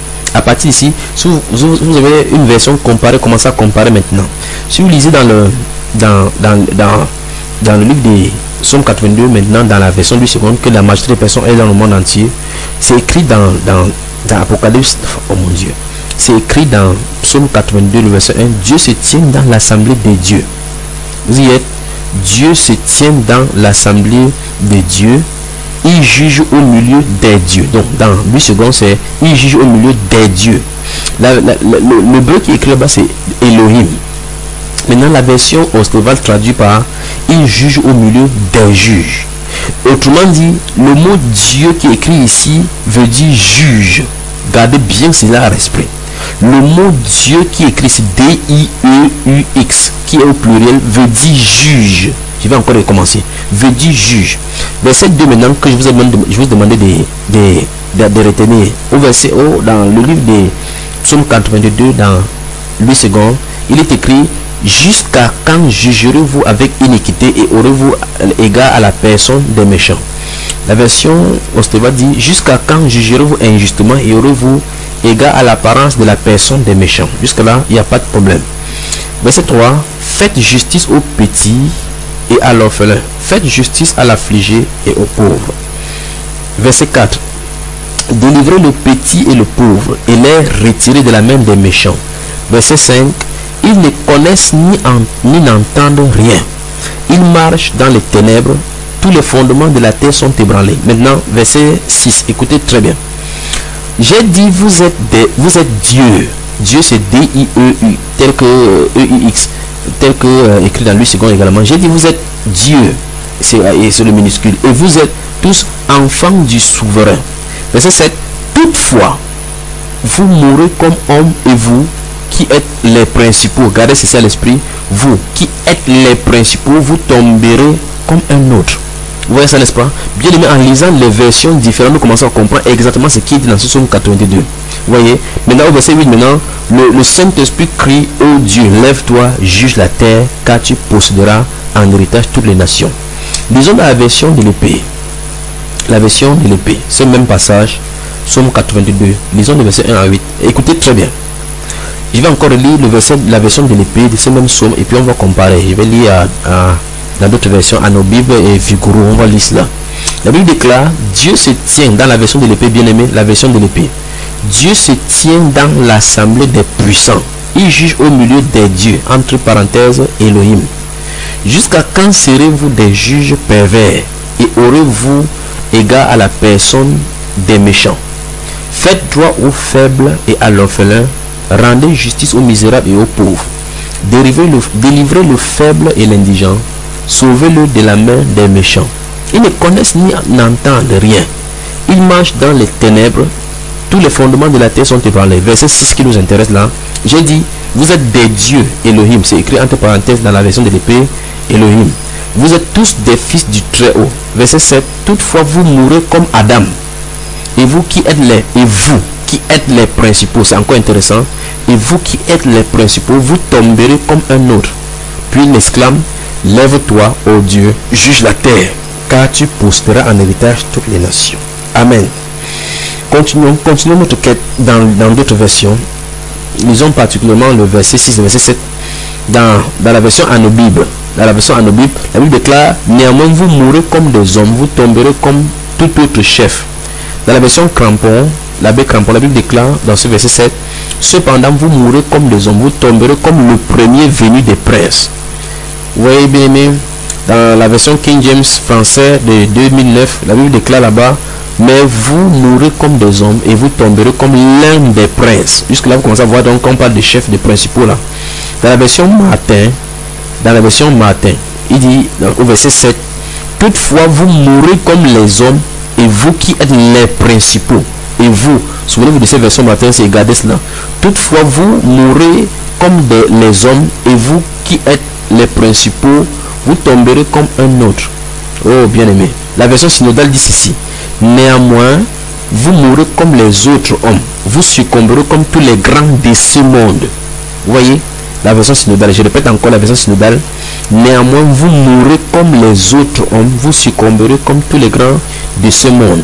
À partir d'ici, si vous, vous, vous avez une version comparée, commencez à comparer maintenant. Si vous lisez dans le dans, dans, dans, dans le livre des Psaume quatre-vingt-deux, maintenant dans la version du second, que la majorité des personnes est dans le monde entier, c'est écrit dans, dans, dans Apocalypse, oh mon Dieu, c'est écrit dans Psaume quatre-vingt-deux, le verset un, Dieu se tient dans l'assemblée des dieux. Vous y êtes? Dieu se tient dans l'assemblée des dieux. Il juge au milieu des dieux. Donc dans huit secondes, c'est il juge au milieu des dieux. La, la, la, le, le bleu qui est écrit là-bas, c'est Elohim. Maintenant, la version Osterwald traduit par il juge au milieu des juges. Autrement dit, le mot Dieu qui est écrit ici veut dire juge. Gardez bien cela à l'esprit. Le mot Dieu qui est écrit ici, D I E U X, qui est au pluriel, veut dire juge. Je vais encore recommencer. Veut dire juge. Verset deux maintenant que je vous ai demandé, je vous ai demandé de, de, de, de retenir. Au verset O, dans le livre de Psaume quatre-vingt-deux, dans huit secondes, il est écrit jusqu'à quand jugerez-vous avec iniquité et aurez-vous égard à la personne des méchants. La version Osterwald dit jusqu'à quand jugerez-vous injustement et aurez-vous égard à l'apparence de la personne des méchants. Jusque là, il n'y a pas de problème. Verset trois, faites justice aux petits et à l'orphelin. Faites justice à l'affligé et aux pauvres. Verset quatre, délivrez le petit et le pauvre et les retirez de la main des méchants. Verset cinq, ils ne connaissent ni, en, ni n'entendent rien. Ils marchent dans les ténèbres. Tous les fondements de la terre sont ébranlés. Maintenant, verset six. Écoutez très bien. J'ai dit, vous êtes des, vous êtes Dieu. Dieu, c'est D I E U, tel que E I X, tel que euh, écrit dans huit secondes également. J'ai dit, vous êtes Dieu. C'est le minuscule. Et vous êtes tous enfants du souverain. Verset sept. Toutefois, vous mourrez comme homme et vous, qui êtes les principaux, gardez ceci à l'esprit, vous qui êtes les principaux, vous tomberez comme un autre. Vous voyez ça, n'est-ce pas? Bien aimé, en lisant les versions différentes, nous commençons à comprendre exactement ce qui est dit dans ce Psaume quatre-vingt-deux. Vous voyez, maintenant au verset huit, maintenant, le, le Saint-Esprit crie, ô Dieu, lève-toi, juge la terre, car tu posséderas en héritage toutes les nations. Lisons dans la version de l'épée. La version de l'épée, ce même passage, Psaume quatre-vingt-deux. Lisons le verset un à huit. Écoutez très bien. Je vais encore lire le verset, la version de l'épée de ce même psaume et puis on va comparer. Je vais lire à, à, dans d'autres versions, à nos Bibles et Vigoro. On va lire cela. La Bible déclare, Dieu se tient dans la version de l'épée, bien aimé, la version de l'épée. Dieu se tient dans l'assemblée des puissants. Il juge au milieu des dieux, entre parenthèses, Elohim. Jusqu'à quand serez-vous des juges pervers et aurez-vous égard à la personne des méchants? Faites droit aux faibles et à l'orphelin, rendez justice aux misérables et aux pauvres. Délivrez le, délivrez le faible et l'indigent, sauvez-le de la main des méchants. Ils ne connaissent ni n'entendent rien. Ils marchent dans les ténèbres, tous les fondements de la terre sont ébranlés. Verset six qui nous intéresse là. J'ai dit, vous êtes des dieux, Elohim. C'est écrit entre parenthèses dans la version de l'épée, Elohim. Vous êtes tous des fils du Très-Haut. Verset sept. Toutefois, vous mourrez comme Adam. Et vous qui êtes les, et vous qui êtes les principaux, c'est encore intéressant. Et vous qui êtes les principaux, vous tomberez comme un autre. Puis il exclame, lève-toi, ô Dieu, juge la terre, car tu posséderas en héritage toutes les nations. Amen. Continuons, continuons notre quête dans dans d'autres versions. Lisons particulièrement le verset six et verset sept dans, dans la version Anobible. Dans la version Anobible, la Bible déclare, néanmoins vous mourrez comme des hommes, vous tomberez comme tout autre chef. Dans la version Crampon, l'abbé Crampon, la Bible déclare dans ce verset sept, cependant vous mourrez comme des hommes, vous tomberez comme le premier venu des princes. Vous voyez bien aimé, dans la version King James français de deux mille neuf, la Bible déclare là-bas, mais vous mourrez comme des hommes et vous tomberez comme l'un des princes. Jusque là vous commencez à voir donc on parle de chefs, des principaux là. Dans la version Martin, dans la version Martin, il dit dans, au verset sept, toutefois vous mourrez comme les hommes et vous qui êtes les principaux. Et vous, souvenez-vous de cette version Martin, c'est regardez cela. Toutefois vous mourrez comme des, les hommes et vous qui êtes les principaux, vous tomberez comme un autre. Oh bien aimé. La version synodale dit ceci. Néanmoins, vous mourrez comme les autres hommes. Vous succomberez comme tous les grands de ce monde. Vous voyez, la version synodale, je répète encore la version synodale. Néanmoins, vous mourrez comme les autres hommes. Vous succomberez comme tous les grands de ce monde.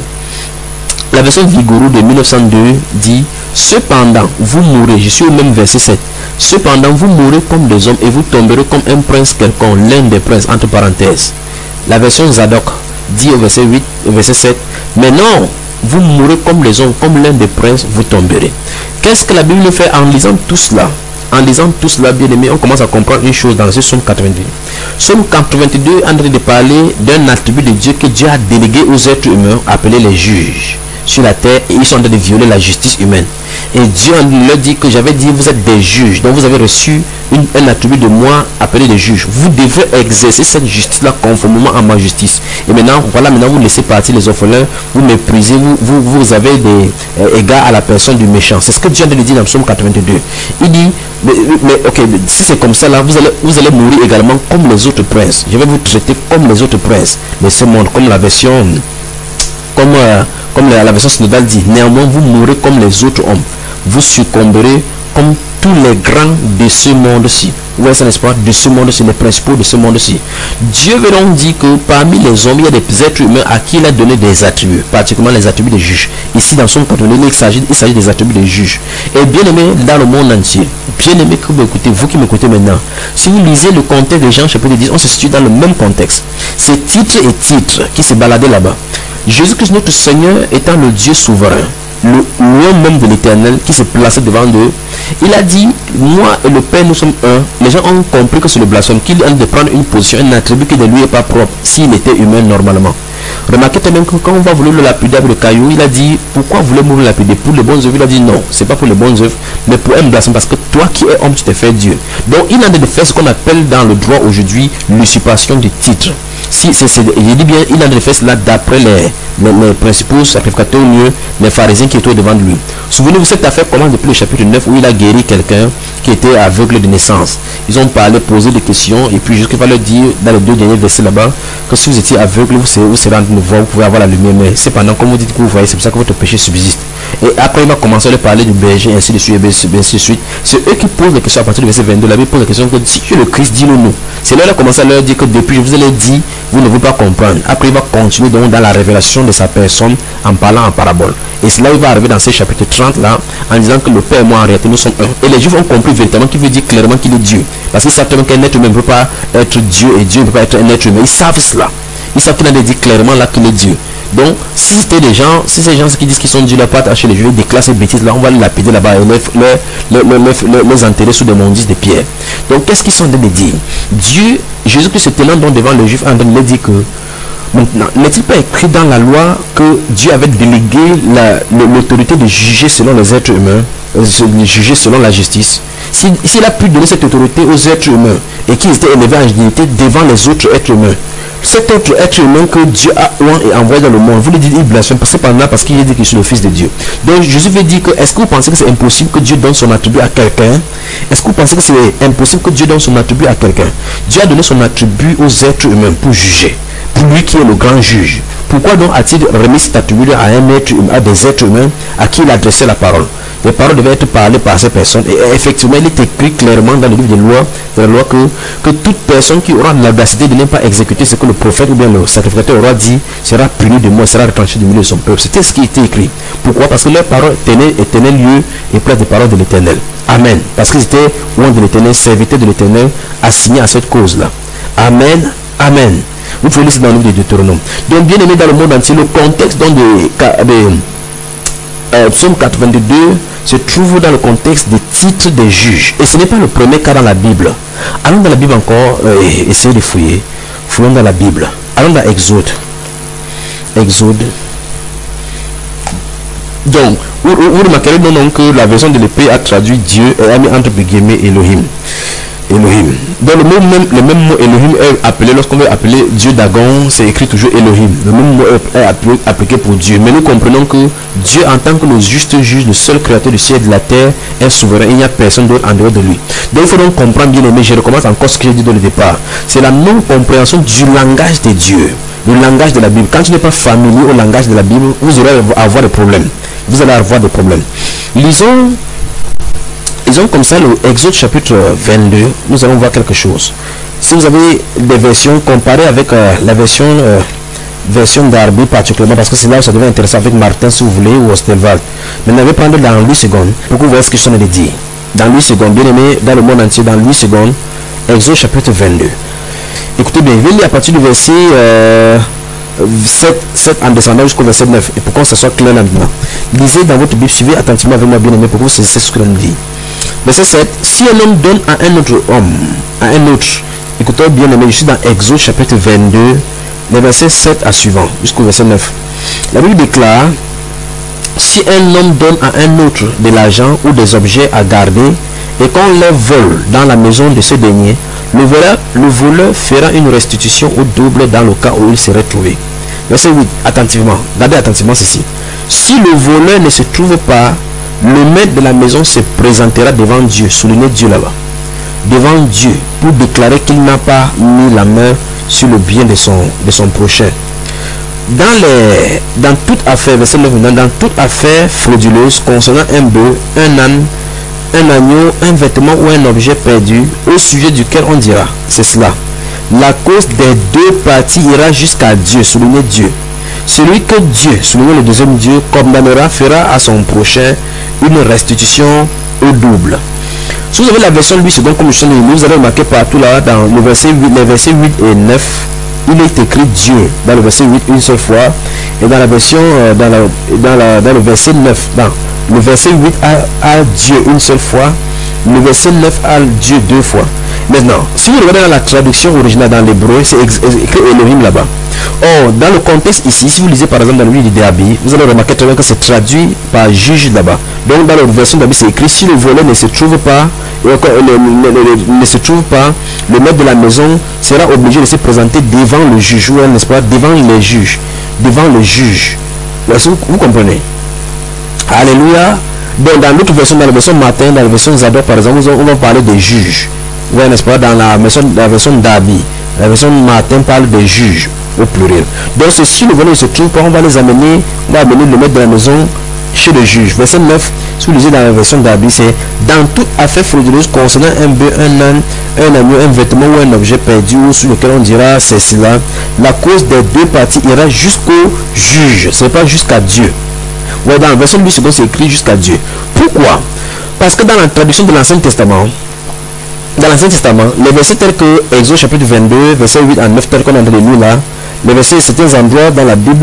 La version Vigouroux de mille neuf cent deux dit, cependant, vous mourrez, je suis au même verset sept. Cependant, vous mourrez comme des hommes et vous tomberez comme un prince quelconque, l'un des princes, entre parenthèses. La version Zadok dit au verset huit, au verset sept, mais non, vous mourrez comme les hommes, comme l'un des princes, vous tomberez. Qu'est-ce que la Bible fait en lisant tout cela? En lisant tout cela, bien aimé, on commence à comprendre une chose dans ce psaume quatre-vingt-deux. Psaume quatre-vingt-deux est en train de parler d'un attribut de Dieu que Dieu a délégué aux êtres humains, appelés les juges sur la terre, et ils sont en train de violer la justice humaine. Et Dieu leur dit que j'avais dit vous êtes des juges, donc vous avez reçu une, un attribut de moi appelé des juges. Vous devez exercer cette justice-là conformément à ma justice. Et maintenant, voilà, maintenant vous laissez partir les orphelins, vous méprisez, vous, vous, vous avez des euh, égards à la personne du méchant. C'est ce que Dieu a dit dans le psaume quatre-vingt-deux. Il dit, mais, mais ok, si c'est comme ça là, vous allez, vous allez mourir également comme les autres princes. Je vais vous traiter comme les autres princes de ce monde, comme la version... Comme, euh, comme la, la version synodale dit, néanmoins vous mourrez comme les autres hommes, vous succomberez comme tous les grands de ce monde-ci. Où est-ce, n'est-ce pas, de ce monde-ci, les principaux de ce monde-ci. Dieu veut donc dire que parmi les hommes, il y a des êtres humains à qui il a donné des attributs, particulièrement les attributs des juges. Ici, dans son contenu, il s'agit, il s'agit des attributs des juges. Et bien aimé dans le monde entier, bien aimé que vous écoutez, vous qui m'écoutez maintenant, si vous lisez le contexte des Jean chapitre dix, on se situe dans le même contexte. C'est titre et titre qui se baladaient là-bas. Jésus-Christ notre Seigneur étant le Dieu souverain, le lion même de l'Éternel qui se plaçait devant eux, il a dit, moi et le Père nous sommes un. Les gens ont compris que c'est le blasphème, qu'il a de prendre une position, un attribut qui ne lui est pas propre, s'il était humain normalement. Remarquez quand même que quand on va vouloir le lapider avec le caillou, il a dit, pourquoi voulez-vous le lapider? Pour les bonnes œuvres? Il a dit non, c'est pas pour les bonnes œuvres, mais pour un blasphème, parce que toi qui es homme, tu t'es fait Dieu. Donc il a de faire ce qu'on appelle dans le droit aujourd'hui l'usurpation des titres. Si c'est, c'est, je dis bien, il a de faire cela d'après les, les, les principaux sacrificateurs au lieu, les pharisiens qui étaient devant lui. Souvenez-vous, cette affaire commence depuis le chapitre neuf où il a guéri quelqu'un qui était aveugle de naissance. Ils ont parlé, posé des questions, et puis jusqu'à leur dire dans les deux derniers versets là-bas que si vous étiez aveugle, vous serez, vous serez en train de voir, vous pouvez avoir la lumière, mais cependant, comme vous dites que vous voyez, c'est pour ça que votre péché subsiste. Et après, il va commencer à leur parler du berger, et ainsi de suite, et ainsi de suite. C'est eux qui posent les questions à partir du verset vingt-deux. La Bible pose la question que si tu es le Christ, dis-le nous. C'est là qu'il a commencé à leur dire que depuis, je vous ai dit, vous ne voulez pas comprendre. Après, il va continuer donc dans la révélation de sa personne en parlant en parabole. Et cela, il va arriver dans ce chapitre trente là, en disant que le Père et moi, en réalité, nous sommes un. Et les Juifs ont compris véritablement qu'il veut dire clairement qu'il est Dieu. Parce qu'ils savent qu'un être humain ne peut pas être Dieu et Dieu ne peut pas être un être humain. Ils savent cela. Ils savent qu'il a dit clairement là qu'il est Dieu. Donc, si c'était des gens, si ces gens qui disent qu'ils sont Dieu, là, pas attacher les juifs, des classes et bêtises, là, on va les lapider là-bas et les, les, les, les, les, les enterrer sous des mondices de pierre. Donc, qu'est-ce qu'ils sont en train de dire? Dieu, Jésus-Christ se tenant donc devant les juifs, en train de leur dire que maintenant, n'est-il pas écrit dans la loi que Dieu avait délégué l'autorité de juger selon les êtres humains, de juger selon la justice? S'il si, si a pu donner cette autorité aux êtres humains et qu'ils étaient élevés en dignité devant les autres êtres humains, cet autre être humain que Dieu a oint et envoyé dans le monde, vous le dites, il blasphème parce parce qu'il dit que je suis le fils de Dieu. Donc Jésus veut dire que, est-ce que vous pensez que c'est impossible que Dieu donne son attribut à quelqu'un? Est-ce que vous pensez que c'est impossible que Dieu donne son attribut à quelqu'un? Dieu a donné son attribut aux êtres humains pour juger, pour lui qui est le grand juge. Pourquoi donc a-t-il remis cet attribut à un être humain, à des êtres humains à qui il adressait la parole? Les paroles devaient être parlées par ces personnes. Et effectivement, il est écrit clairement dans le livre de loi, de la loi que, que toute personne qui aura l'audacité de ne pas exécuter ce que le prophète ou bien le sacrificateur aura dit sera puni de moi, sera retranché du milieu de son peuple. C'était ce qui était écrit. Pourquoi? Parce que leurs paroles tenaient, tenaient lieu et place des paroles de l'Éternel. Amen. Parce qu'ils étaient loin de l'Éternel, serviteurs de l'Éternel, assignés à cette cause-là. Amen. Amen. Vous pouvez lire dans le livre de Deutéronome. Donc, bien aimé dans le monde entier, le contexte donc de, de euh, Psaume quatre-vingt-deux se trouve dans le contexte des titres des juges. Et ce n'est pas le premier cas dans la Bible. Allons dans la Bible encore, euh, essayez de fouiller. Fouillons dans la Bible. Allons dans Exode. Exode. Donc, vous, vous, vous remarquerez non que la version de l'épée a traduit Dieu et a mis entre guillemets Elohim. Elohim. Dans le, mot même, le même mot Elohim est appelé, lorsqu'on veut appeler Dieu Dagon, c'est écrit toujours Elohim. Le même mot est appelé, appliqué pour Dieu. Mais nous comprenons que Dieu, en tant que le juste juge, le seul créateur du ciel et de la terre, est souverain. Il n'y a personne d'autre en dehors de lui. Donc il faut donc comprendre, bien aimé, je recommence encore ce que j'ai dit dans le départ. C'est la non-compréhension du langage de Dieu, le langage de la Bible. Quand tu n'es pas familier au langage de la Bible, vous aurez avoir des problèmes. Vous allez avoir des problèmes. Lisons Disons comme ça le Exode chapitre vingt-deux, nous allons voir quelque chose. Si vous avez des versions comparées avec euh, la version euh, version d'Arby particulièrement, parce que c'est là où ça devient intéressant avec Martin si vous voulez ou Ostelvald. Mais n'avez prendre dans huit secondes pour que vous voyez ce que je suis en train de dire. Dans huit secondes, bien aimé, dans le monde entier, dans huit secondes, Exode chapitre vingt-deux. Écoutez bien, je vais lire à partir du verset euh, sept, sept en descendant jusqu'au verset neuf. Et pour que ça soit clair maintenant. Lisez dans votre Bible, suivez attentivement avec moi, bien aimé, pour que vous saisissiez ce que l'on dit. Verset sept. Si un homme donne à un autre homme, à un autre, écoutez bien aimé, je suis dans Exode chapitre vingt-deux, les versets sept à suivant, jusqu'au verset neuf. La Bible déclare, si un homme donne à un autre de l'argent ou des objets à garder, et qu'on les vole dans la maison de ce dernier, le voleur, le voleur fera une restitution au double dans le cas où il serait trouvé. Verset huit. Attentivement, regardez attentivement ceci. Si le voleur ne se trouve pas, le maître de la maison se présentera devant Dieu, soulignez Dieu là-bas, devant Dieu, pour déclarer qu'il n'a pas mis la main sur le bien de son, de son prochain. Dans, les, dans toute affaire, verset neuf, dans toute affaire frauduleuse concernant un bœuf, un âne, un agneau, un vêtement ou un objet perdu, au sujet duquel on dira, c'est cela. La cause des deux parties ira jusqu'à Dieu, soulignez Dieu. Celui que Dieu, soulignez le deuxième Dieu, condamnera, fera à son prochain une restitution au double. Si vous avez la version huit secondes comme je suis vous allez remarquer partout là, dans le verset huit, les versets huit et neuf, il est écrit Dieu dans le verset huit une seule fois, et dans la version, dans, la, dans, la, dans le verset neuf, dans le verset huit a, a Dieu une seule fois, le verset neuf a Dieu deux fois. Maintenant, si vous regardez dans la traduction originale dans l'hébreu, c'est écrit Elohim là-bas. Or, dans le contexte ici, si vous lisez par exemple dans le livre d'Abi, vous allez remarquer très bien que c'est traduit par juge là-bas. Donc dans la version d'Abi, c'est écrit si le voleur ne se trouve pas, et encore, ne, ne, ne se trouve pas, le maître de la maison sera obligé de se présenter devant le juge, ou n'est-ce pas, devant les juges, devant le juge. Vous, vous comprenez? Alléluia. Donc dans l'autre version, dans la version Martin, dans la version Zadok par exemple, on va parler des juges. Ouais, n'est-ce pas, dans la version, la version d'Abi, la version Martin parle des juges au pluriel. Donc si le voleur ne se trouve pas, on va les amener, on va amener le maître de la maison chez le juge. Verset neuf, si vous lisez dans la version d'Abi, c'est dans toute affaire frauduleuse concernant un bœuf, un âne, un agneau, un vêtement ou un objet perdu sur lequel on dira c'est cela, la cause des deux parties ira jusqu'au juge, c'est pas jusqu'à Dieu. Ouais, dans la version huit secondes, c'est écrit jusqu'à Dieu. Pourquoi? Parce que dans la traduction de l'Ancien Testament, dans l'Ancien Testament, les versets tels que Exode chapitre vingt-deux, verset huit à neuf, tels qu'on a dans les nous là, les versets, certains endroits dans la Bible,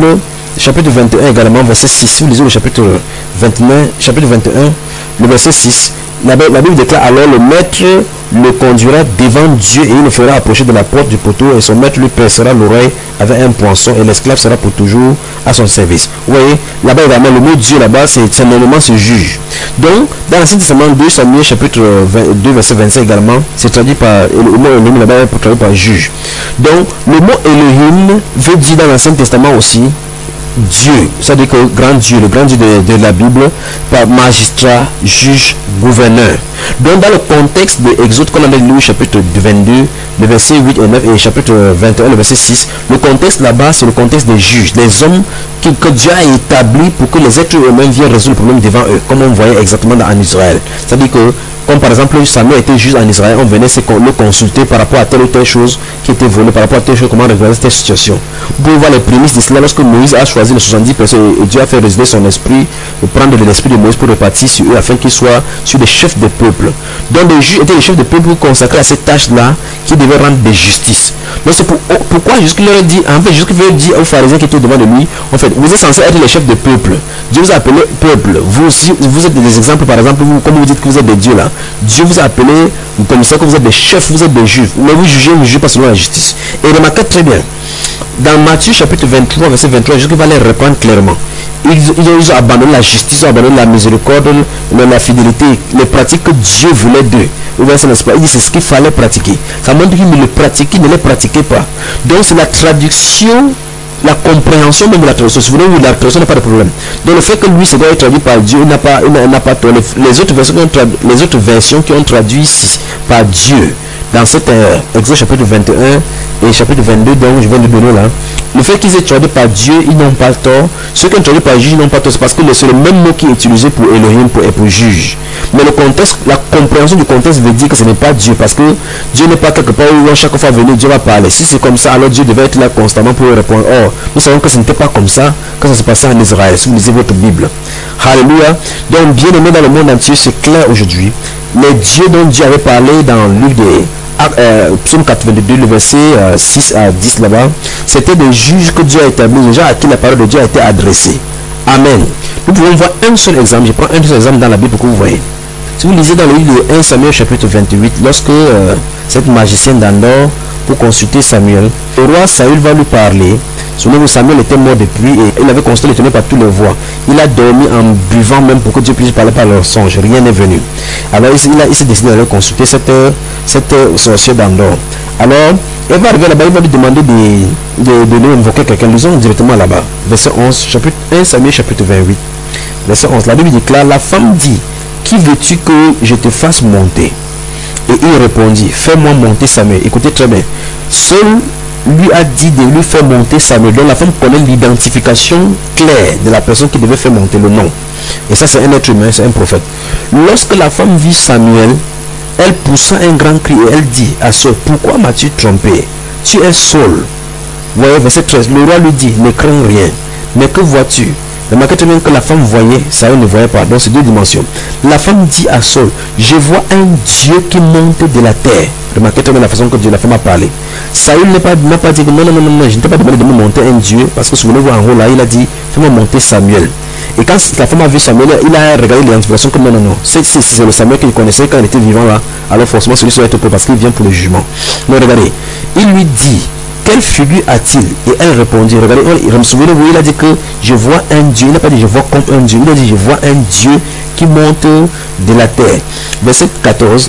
chapitre vingt et un également, verset six. Si vous lisez le chapitre vingt-neuf, chapitre vingt et un, le verset six, la, la Bible déclare alors le maître le conduira devant Dieu et il le fera approcher de la porte du poteau et son maître lui percera l'oreille avec un poinçon et l'esclave sera pour toujours à son service. Vous voyez, là-bas également, le mot Dieu là-bas, c'est normalement ce juge. Donc, dans l'Ancien Testament, deux Samuel chapitre deux, verset vingt-cinq également, c'est traduit par, le mot Elohim là-bas est traduit par juge. Donc, le mot Elohim veut dire dans l'Ancien Testament aussi Dieu, c'est-à-dire que grand Dieu, le grand Dieu de, de la Bible, par magistrat, juge, gouverneur. Donc dans le contexte de Exode qu'on a lu au chapitre vingt-deux, le verset huit et neuf et chapitre vingt et un, le verset six, le contexte là-bas c'est le contexte des juges, des hommes qui, que Dieu a établi pour que les êtres eux-mêmes viennent résoudre le problème devant eux, comme on voyait exactement dans, en Israël. C'est-à-dire que comme par exemple Samuel était juge en Israël, on venait se, le consulter par rapport à telle ou telle chose qui était volée, par rapport à telle chose, comment régler cette situation. Vous pouvez voir les prémices de cela lorsque Moïse a choisi les soixante-dix personnes et Dieu a fait résider son esprit, prendre de l'esprit de Moïse pour repartir sur eux afin qu'ils soient sur des chefs de peuple. Donc les juges étaient les chefs de peuple consacrés à cette tâche-là qui devaient rendre des justices. Donc c'est pour, oh, pourquoi jusqu'il leur a dit, en fait jusqu'il veut dire aux pharisiens qui étaient devant de lui, en fait vous êtes censés être les chefs de peuple. Dieu vous a appelé peuple. Vous aussi, vous êtes des exemples, par exemple, vous, comme vous dites que vous êtes des dieux là. Dieu vous a appelé, vous connaissez que vous êtes des chefs, vous êtes des juifs. Mais vous jugez, vous ne jugez pas selon la justice. Et remarquez très bien, dans Matthieu chapitre vingt-trois, verset vingt-trois, Jésus va les reprendre clairement. Ils, ils, ils ont abandonné la justice, ils ont abandonné la miséricorde, la, la fidélité, les pratiques que Dieu voulait d'eux. Il dit c'est ce qu'il fallait pratiquer. Ça montre qu'ils ne le pratiquaient, ne les pratiquaient pas. Donc c'est la traduction, la compréhension même de la traduction. Si vous voulez, la traduction n'a pas de problème. Donc le fait que lui, c'est doit être traduit par Dieu, il n'a pas, il n'a pas les, les autres versions qui ont traduit, les autres versions qui ont traduit ici par Dieu dans cet euh, Exode chapitre vingt et un et chapitre vingt-deux, donc je viens de donner là, le fait qu'ils aient traduit par Dieu, ils n'ont pas tort. Ceux qui ont traduit par juge, ils n'ont pas tort, c'est parce que c'est le même mot qui est utilisé pour Elohim pour, et pour juge. Mais le contexte, la compréhension du contexte veut dire que ce n'est pas Dieu, parce que Dieu n'est pas quelque part où chaque fois venir Dieu va parler. Si c'est comme ça, alors Dieu devait être là constamment pour répondre. Or, nous savons que ce n'était pas comme ça que ça se passait en Israël, si vous lisez votre Bible. Alléluia. Donc, bien aimé dans le monde entier, c'est clair aujourd'hui. Les dieux dont Dieu avait parlé dans le livre des Euh, psaume quatre-vingt-deux, le verset euh, six à dix là-bas, c'était des juges que Dieu a établis, des gens à qui la parole de Dieu a été adressée. Amen. Nous pouvons voir un seul exemple. Je prends un seul exemple dans la Bible pour que vous voyez. Si vous lisez dans le livre de premier Samuel chapitre vingt-huit, lorsque euh, cette magicienne d'Andor pour consulter Samuel, le roi Saül va lui parler. Son nom Samuel était mort depuis et il avait constaté l'étonné par tous les voix. Il a dormi en buvant même pour que Dieu puisse parler par leur songe. Rien n'est venu. Alors il, il, il s'est décidé d'aller consulter cette, cette sorcière d'Andor. Alors, elle va arriver là-bas, il va lui demander de, de, de lui invoquer quelqu'un. Lisons directement là-bas. Verset onze, chapitre un Samuel chapitre vingt-huit. Verset onze. La Bible déclare, la femme dit, qui veux-tu que je te fasse monter? Et il répondit, fais-moi monter Samuel. Écoutez très bien. Seul lui a dit de lui faire monter Samuel. Donc la femme connaît l'identification claire de la personne qui devait faire monter le nom. Et ça c'est un être humain, c'est un prophète. Lorsque la femme vit Samuel, elle poussa un grand cri et elle dit à Saul, pourquoi m'as-tu trompé? Tu es Saul. Vous voyez, verset treize, le roi lui dit, ne crains rien. Mais que vois-tu? Remarquez très bien que la femme voyait, Saül ne voyait pas. Donc c'est deux dimensions. La femme dit à Saul, je vois un Dieu qui monte de la terre. Remarquez très bien la façon que Dieu, la femme a parlé. Saül n'a pas, pas dit que non, non, non, non, je ne t'ai pas demandé de me monter un Dieu. Parce que si vous voulez voir en haut là, il a dit, fais-moi monter Samuel. Et quand la femme a vu Samuel, il a regardé l'identification comme non, non, non. C'est le Samuel qu'il connaissait quand il était vivant là. Alors forcément, celui-ci doit être peu parce qu'il vient pour le jugement. Mais regardez, il lui dit, quelle figure a-t-il? Et elle répondit, regardez, je me souviens, il a dit que je vois un Dieu. Il n'a pas dit je vois comme un Dieu. Il a dit je vois un Dieu qui monte de la terre. Verset quatorze,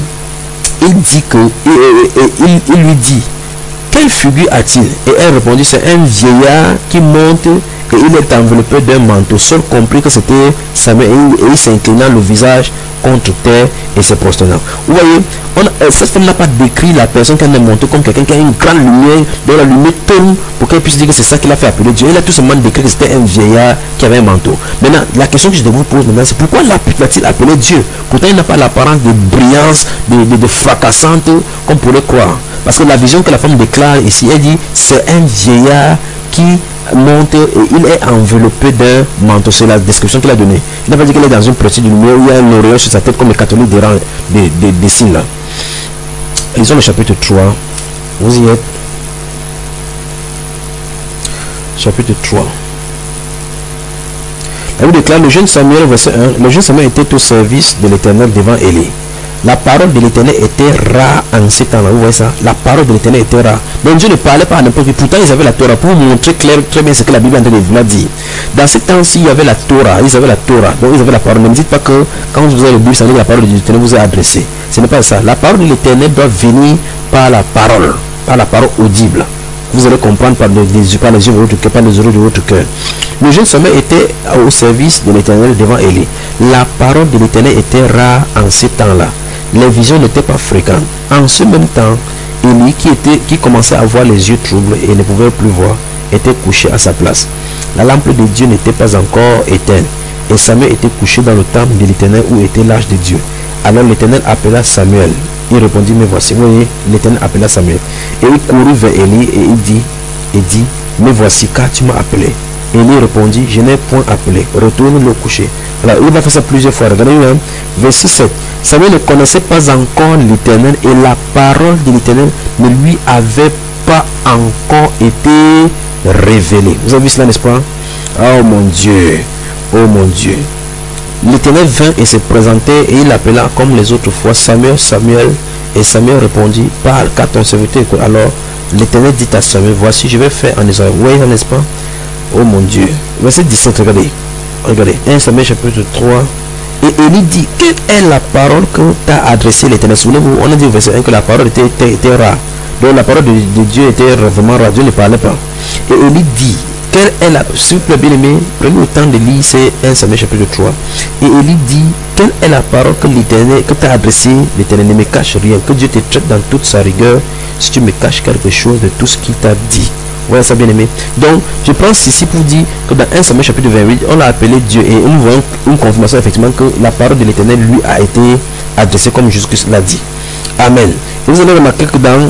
il dit que, et, et, et, il, il lui dit, quelle figure a-t-il? Et elle répondit, c'est un vieillard qui monte et il est enveloppé d'un manteau. Seul compris que c'était Samuel et il s'inclinant le visage contre terre et se prosternant. Vous voyez, on a, cette femme n'a pas décrit la personne qui a monté comme quelqu'un qui a une grande lumière, dont la lumière tombe pour qu'elle puisse dire que c'est ça qu'il a fait appeler Dieu. Il a tout simplement décrit que c'était un vieillard qui avait un manteau. Maintenant, la question que je vous pose maintenant, c'est pourquoi l'a-t-il appelé Dieu? Pourtant, il n'a pas l'apparence de brillance, de, de, de fracassante, comme pourrait croire. Parce que la vision que la femme déclare ici, elle dit, c'est un vieillard qui monte et il est enveloppé d'un manteau. C'est la description qu'il a donnée. Il n'a pas dit qu'il est dans une petite lumière où il y a un auréole sur sa tête comme les catholiques des, des, des signes là. Lisons le chapitre trois. Vous y êtes. Chapitre trois. La Bible déclare le jeune Samuel, verset un, le jeune Samuel était au service de l'Éternel devant Élie. La parole de l'Éternel était rare en ces temps-là. Vous voyez ça? La parole de l'Éternel était rare. Donc Dieu ne parlait pas à n'importe qui. Pourtant, ils avaient la Torah pour montrer clair, très bien ce que la Bible est en train de vouloir dire. Dans ces temps-ci, il y avait la Torah. Ils avaient la Torah. Donc ils avaient la parole. Ne me dites pas que quand vous avez le Bible, ça veut dire que la parole de l'Éternel vous est adressée. Ce n'est pas ça. La parole de l'Éternel doit venir par la parole, par la parole audible. Vous allez comprendre par les, les, par les yeux de votre cœur, par les oreilles de votre cœur. Le jeune Samuel était au service de l'Éternel devant Élie. La parole de l'Éternel était rare en ces temps-là. Les visions n'étaient pas fréquentes. En ce même temps, Élie, qui, était, qui commençait à avoir les yeux troubles et ne pouvait plus voir, était couché à sa place. La lampe de Dieu n'était pas encore éteinte. Et Samuel était couché dans le temple de l'Éternel où était l'arche de Dieu. Alors l'Éternel appela Samuel. Il répondit, mais voici. Vous voyez, l'Éternel appela Samuel. Et il courut vers Élie et il dit, et dit, mais voici, car tu m'as appelé. Élie répondit, je n'ai point appelé. Retourne le coucher. Alors il a fait ça plusieurs fois. Regardez, hein? Verset sept. Samuel ne connaissait pas encore l'Éternel et la parole de l'Éternel ne lui avait pas encore été révélée. Vous avez vu cela, n'est-ce pas? Oh mon Dieu, oh mon Dieu. L'Éternel vint et se présentait et il appela comme les autres fois Samuel, Samuel. Et Samuel répondit, parle car ton serviteur écoute. Alors l'Éternel dit à Samuel, voici je vais faire en Israël. Oui, n'est-ce pas? Oh mon Dieu. Verset dix-sept, regardez. Regardez. un Samuel chapitre trois. Et Élie dit, quelle est la parole que t'a adressée l'Éternel? Souvenez-vous, on a dit au verset un que la parole était, était, était rare. Donc la parole de, de Dieu était vraiment rare. Dieu ne parlait pas. Et Élie dit, quelle est la... S'il vous plaît, bien aimé, prenez le temps de lire, c'est un Samuel chapitre trois. Et Élie dit, quelle est la parole que l'Éternel, que t'a adressée l'Éternel? Ne me cache rien. Que Dieu te traite dans toute sa rigueur si tu me caches quelque chose de tout ce qu'il t'a dit. Voilà ça, bien aimé. Donc je pense ici pour dire que dans un Samuel chapitre vingt-huit, on l'a appelé Dieu et nous voyons une confirmation effectivement que la parole de l'Éternel lui a été adressée comme Jésus-Christ l'a dit. Amen. Et vous allez remarquer que dans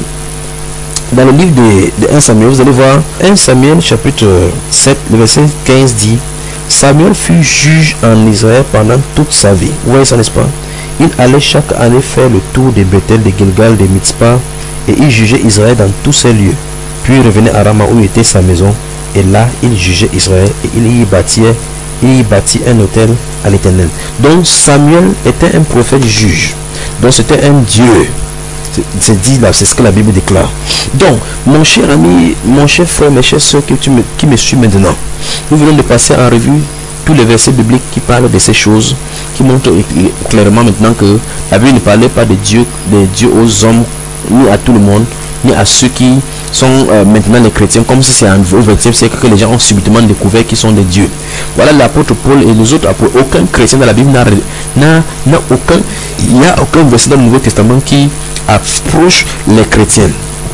dans le livre de, de un Samuel, vous allez voir un Samuel chapitre sept, le verset quinze dit, Samuel fut juge en Israël pendant toute sa vie. Vous voyez ça, n'est-ce pas? Il allait chaque année faire le tour de Bethel, de Gilgal, de Mitzpah et il jugeait Israël dans tous ces lieux. Puis il revenait à Rama où était sa maison et là il jugeait Israël et il y bâtit, il y bâtit un hôtel à l'Éternel. Donc Samuel était un prophète juge. Donc c'était un Dieu. C'est dit là, c'est ce que la Bible déclare. Donc mon cher ami, mon cher frère, mes chers soeurs qui, me, qui me suivent maintenant, nous venons de passer en revue tous les versets bibliques qui parlent de ces choses, qui montrent clairement maintenant que la Bible ne parlait pas de Dieu, de Dieu aux hommes, ni à tout le monde, ni à ceux qui sont euh, maintenant les chrétiens, comme si c'est au vingtième siècle que les gens ont subitement découvert qu'ils sont des dieux. Voilà l'apôtre Paul et les autres apôtres. Aucun chrétien dans la Bible n'a aucun, il n'y a aucun verset dans le Nouveau Testament qui approche les chrétiens,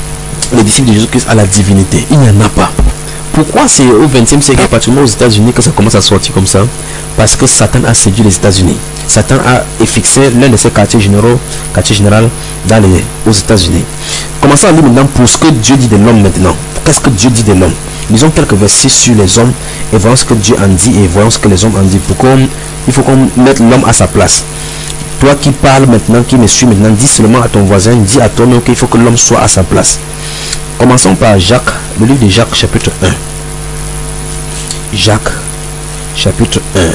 les disciples de Jésus-Christ à la divinité. Il n'y en a pas. Pourquoi c'est au vingtième siècle, particulièrement aux États-Unis, que ça commence à sortir comme ça? Parce que Satan a séduit les États-Unis. Satan a fixé l'un de ses quartiers généraux, quartier général dans les, aux États-Unis. Commençons à lire maintenant pour ce que Dieu dit de l'homme maintenant. Qu'est-ce que Dieu dit de l'homme? Lisons quelques versets sur les hommes et voyons ce que Dieu en dit et voyons ce que les hommes en disent. Pourquoi il faut qu'on mette l'homme à sa place. Toi qui parles maintenant, qui me suis maintenant, dis seulement à ton voisin, dis à ton homme qu'il faut que l'homme soit à sa place. Commençons par Jacques, le livre de Jacques chapitre un. Jacques chapitre un.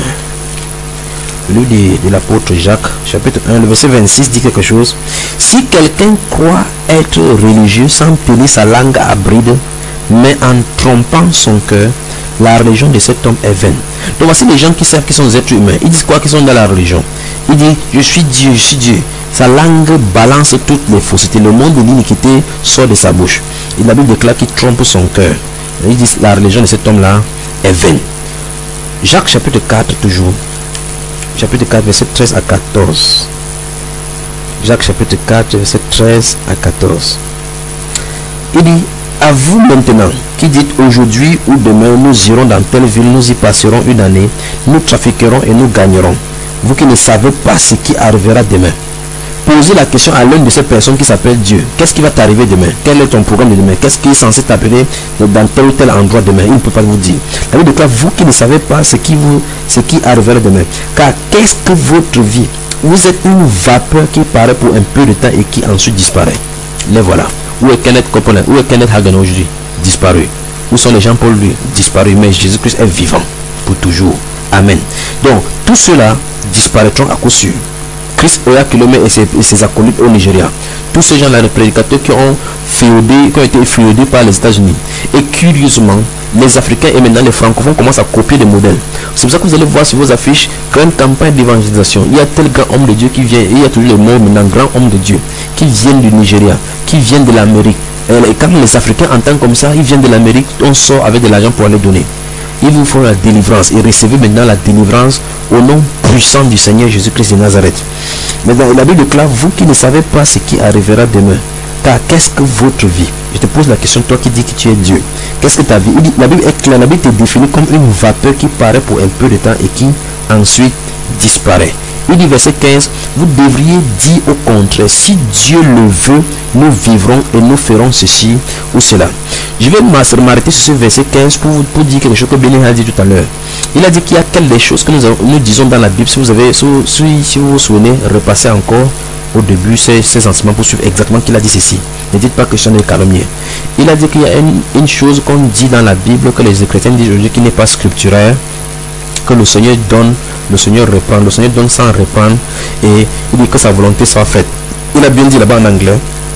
Le livre de, de l'apôtre Jacques chapitre un, le verset vingt-six dit quelque chose. Si quelqu'un croit être religieux sans tenir sa langue à bride, mais en trompant son cœur, la religion de cet homme est vaine. Donc voici les gens qui savent qu'ils sont des êtres humains. Ils disent quoi? Qu'ils sont dans la religion. Il dit je suis Dieu, je suis Dieu. Sa langue balance toutes les faussetés. Le monde de l'iniquité sort de sa bouche. Et la Bible déclare qu'il trompe son cœur. Ils disent la religion de cet homme-là est vaine. Jacques chapitre quatre toujours. Chapitre quatre, verset treize à quatorze. Jacques chapitre quatre, verset treize à quatorze. Il dit, à vous maintenant, qui dites aujourd'hui ou demain, nous irons dans telle ville, nous y passerons une année, nous trafiquerons et nous gagnerons. Vous qui ne savez pas ce qui arrivera demain. Posez la question à l'une de ces personnes qui s'appelle Dieu. Qu'est-ce qui va t'arriver demain? Quel est ton programme de demain? Qu'est-ce qui est censé t'appeler dans tel ou tel endroit demain? Il ne peut pas vous dire. La Bible déclare, vous qui ne savez pas ce qui, vous, ce qui arrivera demain. Car qu'est-ce que votre vie? Vous êtes une vapeur qui paraît pour un peu de temps et qui ensuite disparaît. Les voilà. Où est Kenneth Copeland? Où est Kenneth Hagin aujourd'hui? Disparu. Où sont les gens pour lui? Disparu. Mais Jésus-Christ est vivant pour toujours. Amen. Donc, tout cela disparaîtront à coup sûr. Chris Oyakhilome et ses, et ses acolytes au Nigeria. Tous ces gens-là, les prédicateurs qui ont féodé, qui ont été féodés par les États-Unis. Et curieusement, les Africains et maintenant les francophones commencent à copier des modèles. C'est pour ça que vous allez voir sur vos affiches grande campagne d'évangélisation. Il y a tel grand homme de Dieu qui vient, et il y a toujours les mots maintenant, grand homme de Dieu, qui viennent du Nigeria, qui viennent de l'Amérique. Et quand les Africains entendent comme ça, ils viennent de l'Amérique, on sort avec de l'argent pour aller donner. Ils vous font la délivrance et recevez maintenant la délivrance au nom puissant du Seigneur Jésus-Christ de Nazareth. Maintenant, la Bible déclare, vous qui ne savez pas ce qui arrivera demain, car qu'est-ce que votre vie? Je te pose la question, toi qui dis que tu es Dieu. Qu'est-ce que ta vie? Il dit, la Bible est claire, la Bible te définit comme une vapeur qui paraît pour un peu de temps et qui ensuite disparaît. Il dit verset quinze, vous devriez dire au contraire, si Dieu le veut, nous vivrons et nous ferons ceci ou cela. Je vais m'arrêter sur ce verset quinze pour, pour dire quelque chose que Bénin a dit tout à l'heure. Il a dit qu'il y a quelques choses que nous, nous disons dans la Bible. Si vous avez, si, si vous vous souvenez, repassez encore au début ces, ces enseignements pour suivre exactement qu'il a dit ceci. Ne dites pas que je suis un calomnier. Il a dit qu'il y a une, une chose qu'on dit dans la Bible, que les chrétiens disent aujourd'hui qui n'est pas scripturaire, que le Seigneur donne, le Seigneur reprend, le Seigneur donne sans reprendre, et il dit que sa volonté soit faite. Il a bien dit là-bas en anglais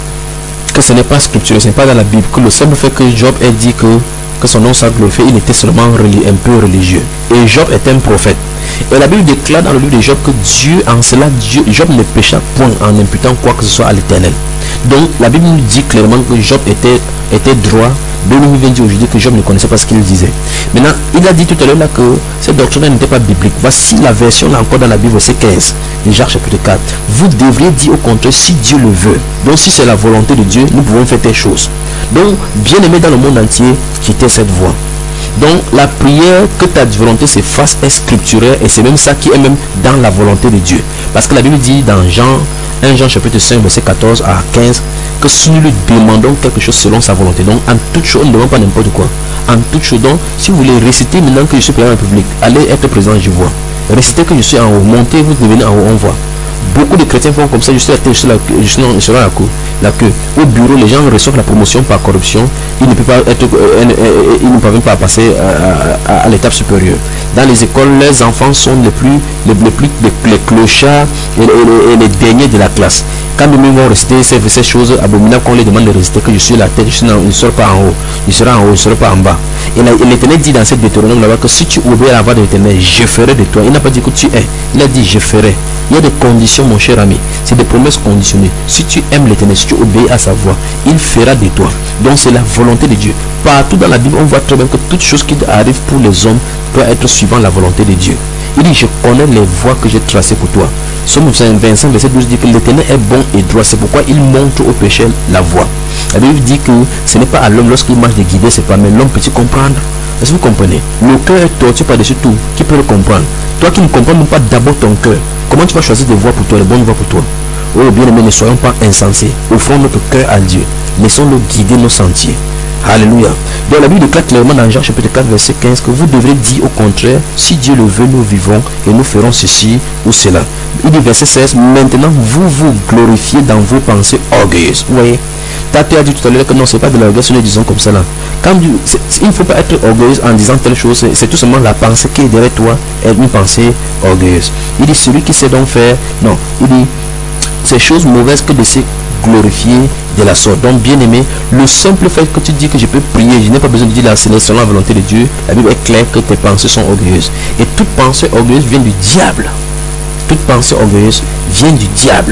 que ce n'est pas scripturel, ce n'est pas dans la Bible, que le simple fait que Job ait dit que, que son nom soit glorifié, il était seulement un peu religieux. Et Job était un prophète. Et la Bible déclare dans le livre de Job que Dieu, en cela, Dieu, Job ne pécha point en imputant quoi que ce soit à l'Éternel. Donc la Bible nous dit clairement que Job était, était droit. Béni vient dire aujourd'hui que Job ne connaissait pas ce qu'il disait. Maintenant, il a dit tout à l'heure là que cette doctrine n'était pas biblique. Voici la version là encore dans la Bible, c'est quinze, de Jacques chapitre quatre. Vous devriez dire au contraire si Dieu le veut. Donc si c'est la volonté de Dieu, nous pouvons faire telle chose. Donc, bien aimé dans le monde entier, quittez cette voie. Donc la prière que ta volonté se fasse est scripturaire et c'est même ça qui est même dans la volonté de Dieu. Parce que la Bible dit dans Jean, un Jean chapitre cinq verset quatorze à quinze que si nous lui demandons quelque chose selon sa volonté, donc en toute chose, on ne demande pas n'importe quoi. En toute chose, donc si vous voulez réciter maintenant que je suis président de la République, allez être président, je vois. Réciter que je suis en haut, montez, vous devenez en haut, on voit. Beaucoup de chrétiens font comme ça, je suis à la tête, je suis, la, je suis, je suis dans la queue, la queue. Au bureau, les gens reçoivent la promotion par corruption. Ils ne peuvent pas être, euh, euh, ils ne peuvent pas passer à, à, à l'étape supérieure. Dans les écoles, les enfants sont les plus, les, les plus, les, les clochards et, et, et, et les derniers de la classe. Quand nous vont rester ces, ces choses abominables qu'on les demande de résister, que je suis la tête, je, suis dans, je ne serai pas en haut, je serai en haut, je ne serai pas en bas. Et l'Éternel dit dans cette Deutéronome là-bas que si tu obéis à la voix de l'Éternel, je ferai de toi. Il n'a pas dit que tu es, il a dit je ferai. Il y a des conditions, mon cher ami, c'est des promesses conditionnées. Si tu aimes l'Éternel, si tu obéis à sa voix, il fera de toi. Donc c'est la volonté de Dieu. Partout dans la Bible, on voit très bien que toute chose qui arrive pour les hommes peut être suivant la volonté de Dieu. Il dit, je connais les voies que j'ai tracées pour toi. Somme vingt-cinq, verset douze dit que l'Éternel est bon et droit. C'est pourquoi il montre au pécheur la voie. La Bible dit que ce n'est pas à l'homme lorsqu'il marche de guider, c'est pas, mais l'homme peut-il comprendre? Est-ce que vous comprenez? Le cœur est tortu par-dessus tout. Qui peut le comprendre? Toi qui ne comprends même pas d'abord ton cœur, comment tu vas choisir des voies pour toi, les bonnes voies pour toi? Oh bien aimé, ne soyons pas insensés. Offrons notre cœur à Dieu. Laissons-le guider nos sentiers. Alléluia. Donc la Bible déclare clairement dans Jean chapitre quatre verset quinze que vous devrez dire au contraire, si Dieu le veut, nous vivons et nous ferons ceci ou cela. Il dit verset seize, maintenant vous vous glorifiez dans vos pensées orgueilleuses. Vous voyez, Tati a dit tout à l'heure que non, c'est pas de l'orgueil, nous disons comme ça là. Quand du, il ne faut pas être orgueilleuse en disant telle chose, c'est tout simplement la pensée qui est derrière toi, est une pensée orgueilleuse. Il dit celui qui sait donc faire, non, il dit ces choses mauvaises que de se glorifier de la sorte. Donc bien aimé, le simple fait que tu dis que je peux prier, je n'ai pas besoin de dire la selon la volonté de Dieu, la Bible est claire que tes pensées sont orgueilleuses. Et toute pensée orgueilleuse vient du diable. Toute pensée orgueilleuse vient du diable.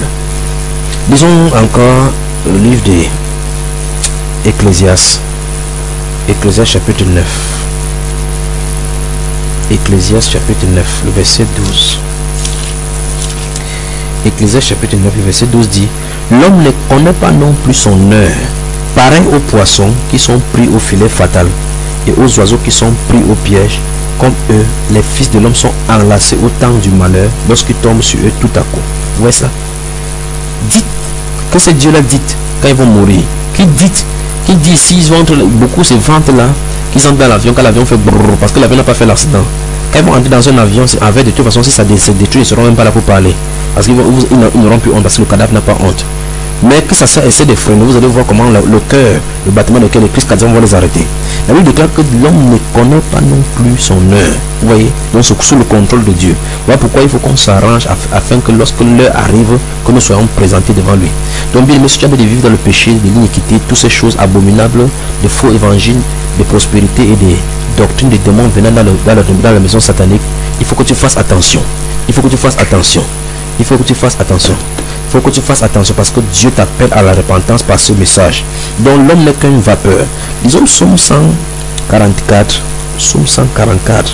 Disons encore le livre de Ecclésiaste. Ecclésiaste chapitre neuf. Ecclésiaste chapitre neuf, le verset douze. Ecclésiaste chapitre neuf, le verset douze dit: l'homme ne connaît pas non plus son heure, pareil aux poissons qui sont pris au filet fatal et aux oiseaux qui sont pris au piège. Comme eux, les fils de l'homme sont enlacés au temps du malheur lorsqu'ils tombent sur eux tout à coup. Vous voyez ça? Dites que c'est Dieu l'a dit quand ils vont mourir. Qui dit, qui dit s'ils vont entre beaucoup ces ventes là, qu'ils entrent dans l'avion quand l'avion fait brrr, parce que l'avion n'a pas fait l'accident. Quand ils vont entrer dans un avion, c'est avec de toute façon si ça se détruit, ils ne seront même pas là pour parler. Parce qu'ils ils n'auront plus honte parce que le cadavre n'a pas honte. Mais que ça soit essaie de freiner, vous allez voir comment le, le cœur, le battement de cœur de Christ va les arrêter. La Bible déclare que l'homme ne connaît pas non plus son heure. Vous voyez, donc c'est sous le contrôle de Dieu. Voilà pourquoi il faut qu'on s'arrange afin que lorsque l'heure arrive, que nous soyons présentés devant lui. Donc bien aimé, si tu as envie de vivre dans le péché, de l'iniquité, toutes ces choses abominables, de faux évangiles, de prospérité et des doctrines des démons venant dans, le, dans, le, dans la maison satanique, il faut que tu fasses attention. Il faut que tu fasses attention. Il faut que tu fasses attention. Il faut que tu fasses attention parce que Dieu t'appelle à la repentance par ce message. Donc l'homme n'est qu'une vapeur. Disons Psaume cent quarante-quatre. Psaume cent quarante-quatre.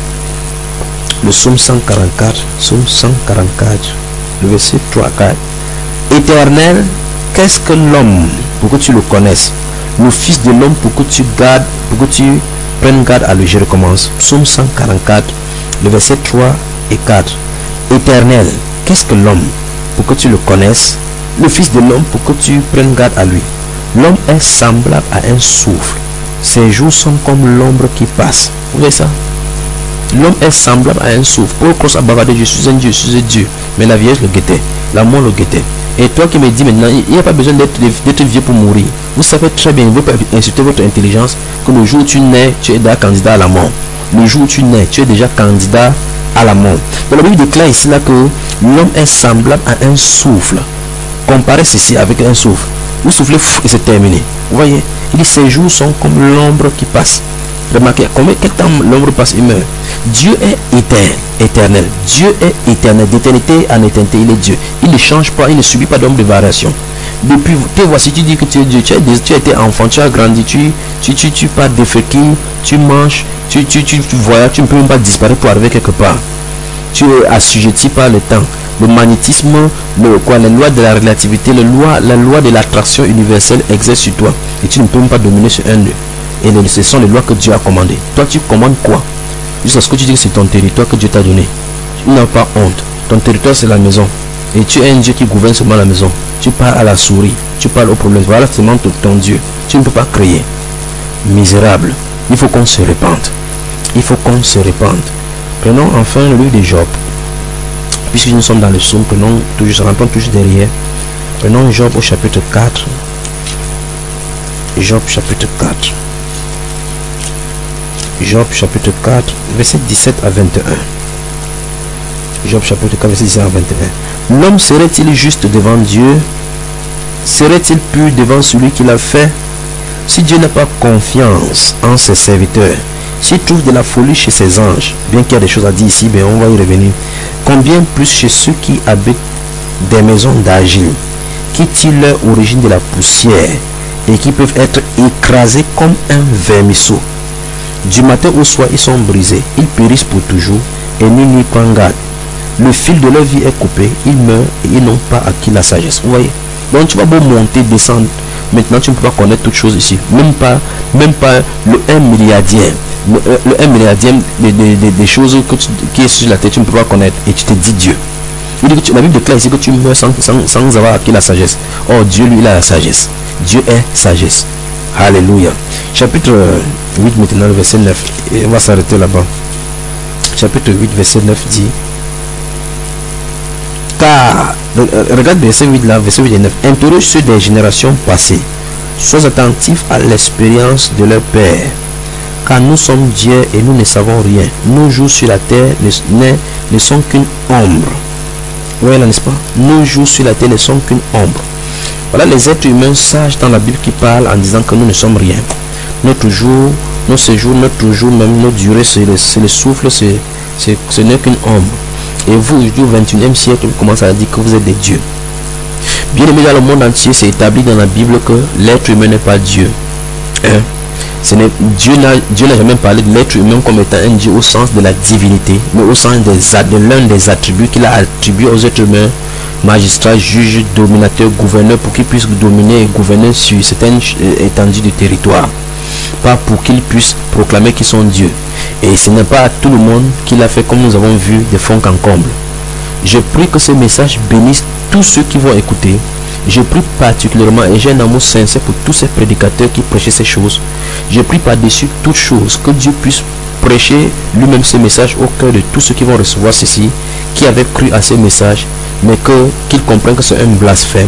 Le Psaume cent quarante-quatre. Psaume cent quarante-quatre. Le verset trois à quatre. Éternel, qu'est-ce que l'homme pour que tu le connaisses? Le fils de l'homme pour que tu gardes, pour que tu prennes garde à lui. Je recommence. Psaume cent quarante-quatre. Le verset trois et quatre. Éternel, qu'est-ce que l'homme pour que tu le connaisses, le fils de l'homme pour que tu prennes garde à lui? L'homme est semblable à un souffle, ses jours sont comme l'ombre qui passe. Vous voyez ça? L'homme est semblable à un souffle. Paul crosse à bavarder, je suis un Dieu, je suis un Dieu. Mais la vieillesse le guettait, la mort le guettait. Et toi qui me dis maintenant, il n'y a pas besoin d'être vieux pour mourir. Vous savez très bien, vous pouvez insulter votre intelligence, que le jour où tu nais, tu es déjà candidat à la mort. Le jour où tu nais, tu es déjà candidat à la mort. Donc la Bible déclare ici là que l'homme est semblable à un souffle. Comparez ceci avec un souffle. Vous soufflez et c'est terminé. Vous voyez, il dit ces jours sont comme l'ombre qui passe. Remarquez, combien quel temps l'ombre passe, il meurt. Dieu est éternel, éternel. Dieu est éternel, d'éternité en éternité, il est Dieu. Il ne change pas, il ne subit pas d'ombre de variation. Depuis, te voici, tu dis que tu es Dieu, tu as, tu as été enfant, tu as grandi, tu, tu, tu, tu pars de féquille, tu manges, tu, tu, tu, tu voyages, tu ne peux même pas disparaître pour arriver quelque part. Tu es assujetti par le temps, le magnétisme, le, quoi, les lois de la relativité, le loi, la loi de l'attraction universelle exerce sur toi. Et tu ne peux même pas dominer sur un lieu. Et les, ce sont les lois que Dieu a commandées. Toi, tu commandes quoi? Jusqu'à ce que tu dis que c'est ton territoire que Dieu t'a donné. Tu n'as pas honte. Ton territoire, c'est la maison. Et tu es un Dieu qui gouverne seulement la maison. Tu parles à la souris. Tu parles au problème. Voilà seulement ton Dieu. Tu ne peux pas créer. Misérable. Il faut qu'on se répande. Il faut qu'on se répande. Prenons enfin le livre de Job. Puisque nous sommes dans le psaume, prenons toujours, rentrons toujours derrière. Prenons Job au chapitre quatre. Job chapitre quatre. Job chapitre quatre, verset dix-sept à vingt et un. Job chapitre quatre, verset dix-sept à vingt et un. L'homme serait-il juste devant Dieu? Serait-il pur devant celui qui l'a fait? Si Dieu n'a pas confiance en ses serviteurs, s'il trouve de la folie chez ses anges, bien qu'il y a des choses à dire ici, mais on va y revenir, combien plus chez ceux qui habitent des maisons d'argile, qui tirent leur origine de la poussière et qui peuvent être écrasés comme un vermisseau. Du matin au soir, ils sont brisés, ils périssent pour toujours et nul n'y prend garde. Le fil de leur vie est coupé, ils meurent et ils n'ont pas acquis la sagesse. Vous voyez? Donc tu vas beau monter, descendre. Maintenant tu ne peux pas connaître toutes choses ici. Même pas, même pas le un milliardième. Le, le un milliardième des, des, des, des choses que tu, qui est sur la tête, tu ne peux pas connaître. Et tu te dis Dieu. Il dit que tu, la Bible déclare ici que tu meurs sans, sans, sans avoir acquis la sagesse. Oh, Dieu, lui, il a la sagesse. Dieu est sagesse. Alléluia. Chapitre huit maintenant, le verset neuf. Et on va s'arrêter là-bas. Chapitre huit, verset neuf dit: car, regarde verset huit là, verset huit et neuf. Interroge ceux des générations passées. Sois attentif à l'expérience de leur père. Car nous sommes Dieu et nous ne savons rien. Nos jours sur la terre ne, ne sont qu'une ombre. Oui, là, n'est-ce pas? Nos jours sur la terre ne sont qu'une ombre. Voilà les êtres humains sages dans la Bible qui parlent en disant que nous ne sommes rien. Notre jour, nos séjours, notre jour, même nos durées, c'est le, le souffle, c'est, c'est, ce n'est qu'une ombre. Et vous, aujourd'hui, au vingt et unième siècle, vous commencez à dire que vous êtes des dieux. Bien aimé, dans le monde entier, c'est établi dans la Bible que l'être humain n'est pas Dieu. Hein? Ce n'est, Dieu n'a Dieu n'a jamais parlé de l'être humain comme étant un Dieu au sens de la divinité, mais au sens des, de l'un des attributs qu'il a attribués aux êtres humains: magistrat, juge, dominateur, gouverneur, pour qu'ils puissent dominer et gouverner sur certaines étendues du territoire, pas pour qu'ils puissent proclamer qu'ils sont Dieu. Et ce n'est pas à tout le monde qu'il a fait, comme nous avons vu, des fonds en comble. Je prie que ce message bénisse tous ceux qui vont écouter. Je prie particulièrement, et j'ai un amour sincère pour tous ces prédicateurs qui prêchaient ces choses. Je prie par-dessus toutes choses que Dieu puisse prêcher lui-même ce message au cœur de tous ceux qui vont recevoir ceci, qui avaient cru à ce message, mais que qu'ils comprennent que c'est un blasphème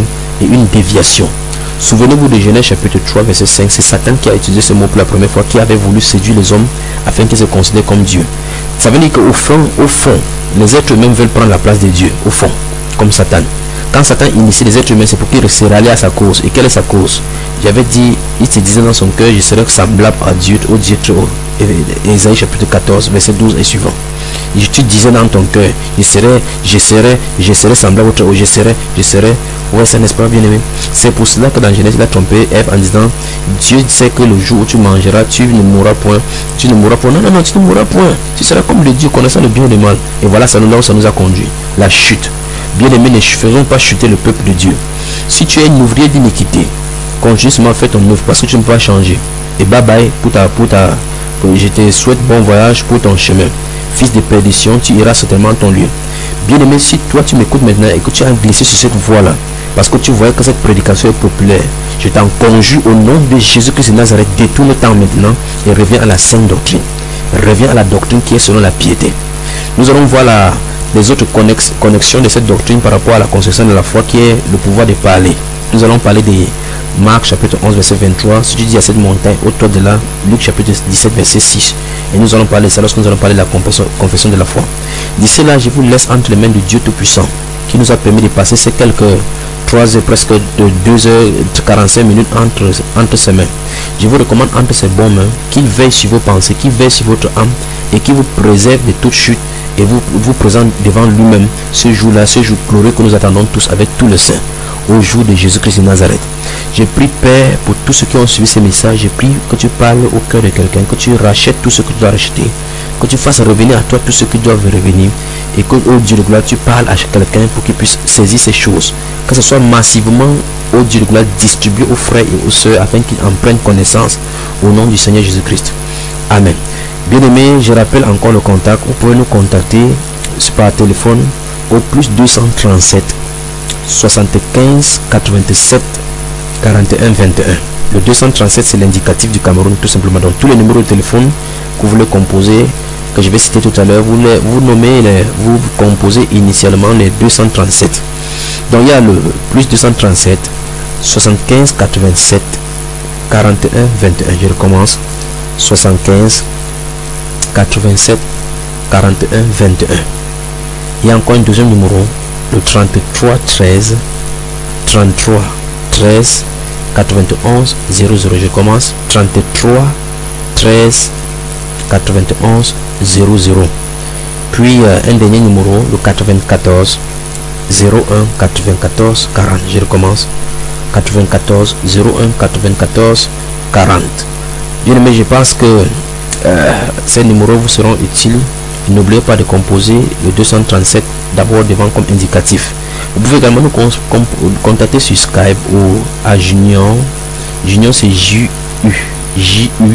et une déviation. Souvenez-vous de Genèse chapitre trois verset cinq, c'est Satan qui a utilisé ce mot pour la première fois, qui avait voulu séduire les hommes afin qu'ils se considèrent comme Dieu. Ça veut dire qu'au fond, au fond, les êtres humains veulent prendre la place de Dieu, au fond, comme Satan. Quand Satan initie les êtres humains, c'est pour qu'ils se rallient à sa cause. Et quelle est sa cause? J'avais dit, il se disait dans son cœur, je serai semblable à Dieu, au Dieu très haut. Ésaïe chapitre quatorze, verset douze et suivant. Et tu disais dans ton cœur, je serai, je serai, je serai semblable au très haut, je serai, je serai. Ouais, ça n'est pas bien aimé. C'est pour cela que dans Genèse, il a trompé Ève en disant, Dieu sait que le jour où tu mangeras, tu ne mourras point. Tu ne mourras point. Non, non, non, tu ne mourras point. Tu seras comme le Dieu connaissant le bien et le mal. Et voilà, ça nous, là où ça nous a conduit. La chute. Bien aimé, ne faisons pas chuter le peuple de Dieu. Si tu es un ouvrier d'iniquité, consciemment fais ton œuvre parce que tu ne peux pas changer. Et bye bye pour ta, pour ta, pour, je te souhaite bon voyage pour ton chemin. Fils de perdition, tu iras certainement ton lieu. Bien aimé, si toi tu m'écoutes maintenant et que tu as glissé sur cette voie-là, parce que tu vois que cette prédication est populaire, je t'en conjure au nom de Jésus-Christ de Nazareth, détourne-t'en maintenant et reviens à la sainte doctrine. Reviens à la doctrine qui est selon la piété. Nous allons voir la, les autres connex, connexions de cette doctrine par rapport à la construction de la foi qui est le pouvoir de parler. Nous allons parler de Marc chapitre onze verset vingt-trois. Si tu dis à cette montagne, au toit de là, Luc chapitre dix-sept verset six. Et nous allons parler de ça lorsque nous allons parler de la confession, confession de la foi. D'ici là, je vous laisse entre les mains de Dieu Tout-Puissant qui nous a permis de passer ces quelques trois heures, presque de deux heures quarante-cinq minutes entre, entre ses mains. Je vous recommande entre ses bonnes mains qu'il veille sur vos pensées, qu'il veille sur votre âme et qu'il vous préserve de toute chute et vous, vous présente devant lui-même ce jour-là, ce jour glorieux que nous attendons tous avec tout le saint, au jour de Jésus-Christ de Nazareth. J'ai pris, Père, pour tous ceux qui ont suivi ces messages, j'ai pris que tu parles au cœur de quelqu'un, que tu rachètes tout ce que tu dois racheter, que tu fasses revenir à toi tout ce qui doit revenir, et que, oh Dieu de gloire, tu parles à quelqu'un pour qu'il puisse saisir ces choses, que ce soit massivement, oh Dieu de gloire, distribué aux frères et aux sœurs, afin qu'ils en prennent connaissance, au nom du Seigneur Jésus-Christ. Amen. Bien-aimés, je rappelle encore le contact. Vous pouvez nous contacter par téléphone au plus deux cent trente-sept soixante-quinze quatre-vingt-sept quarante et un vingt et un. Le deux cent trente-sept, c'est l'indicatif du Cameroun, tout simplement. Donc tous les numéros de téléphone que vous voulez composer, que je vais citer tout à l'heure, vous, les, vous nommez, les, vous composez initialement les deux cent trente-sept. Donc il y a le plus deux cent trente-sept soixante-quinze quatre-vingt-sept quarante et un vingt et un. Je recommence. soixante-quinze quatre-vingt-sept quarante et un vingt et un. Il y a encore un deuxième numéro, le trente-trois treize trente-trois treize quatre-vingt-onze zéro zéro. Je commence. Trente-trois treize quatre-vingt-onze zéro zéro. Puis euh, un dernier numéro, le quatre-vingt-quatorze zéro un quatre-vingt-quatorze quarante. Je recommence. quatre-vingt-quatorze zéro un quatre-vingt-quatorze quarante. Bien aimé, je pense que euh, ces numéros vous seront utiles. N'oubliez pas de composer le deux cent trente-sept d'abord devant comme indicatif. Vous pouvez également nous contacter sur Skype ou à Junior. Junior, c'est J U J U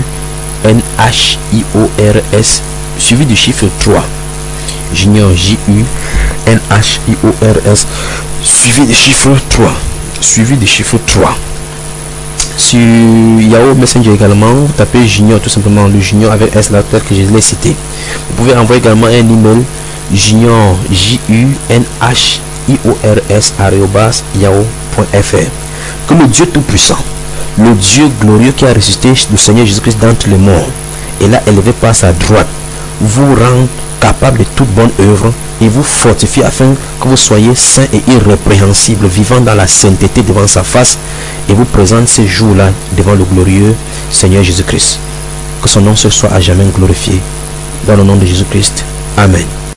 N H I O R S suivi du chiffre trois. Junior, J U N H I O R S suivi du chiffre trois. Suivi du chiffre trois. Sur Yahoo Messenger également, vous tapez Junior, tout simplement le Junior avec S là, tel que je l'ai cité. Vous pouvez envoyer également un email Junior, J U N H I O R S arobase yahoo point F R. Que le Dieu Tout-Puissant, le Dieu glorieux qui a ressuscité le Seigneur Jésus-Christ d'entre les morts et l'a élevé par sa droite, vous rend capable de toute bonne œuvre et vous fortifie afin que vous soyez saints et irrépréhensibles, vivant dans la sainteté devant sa face, et vous présente ces jours-là devant le glorieux Seigneur Jésus-Christ. Que son nom se soit à jamais glorifié. Dans le nom de Jésus-Christ. Amen.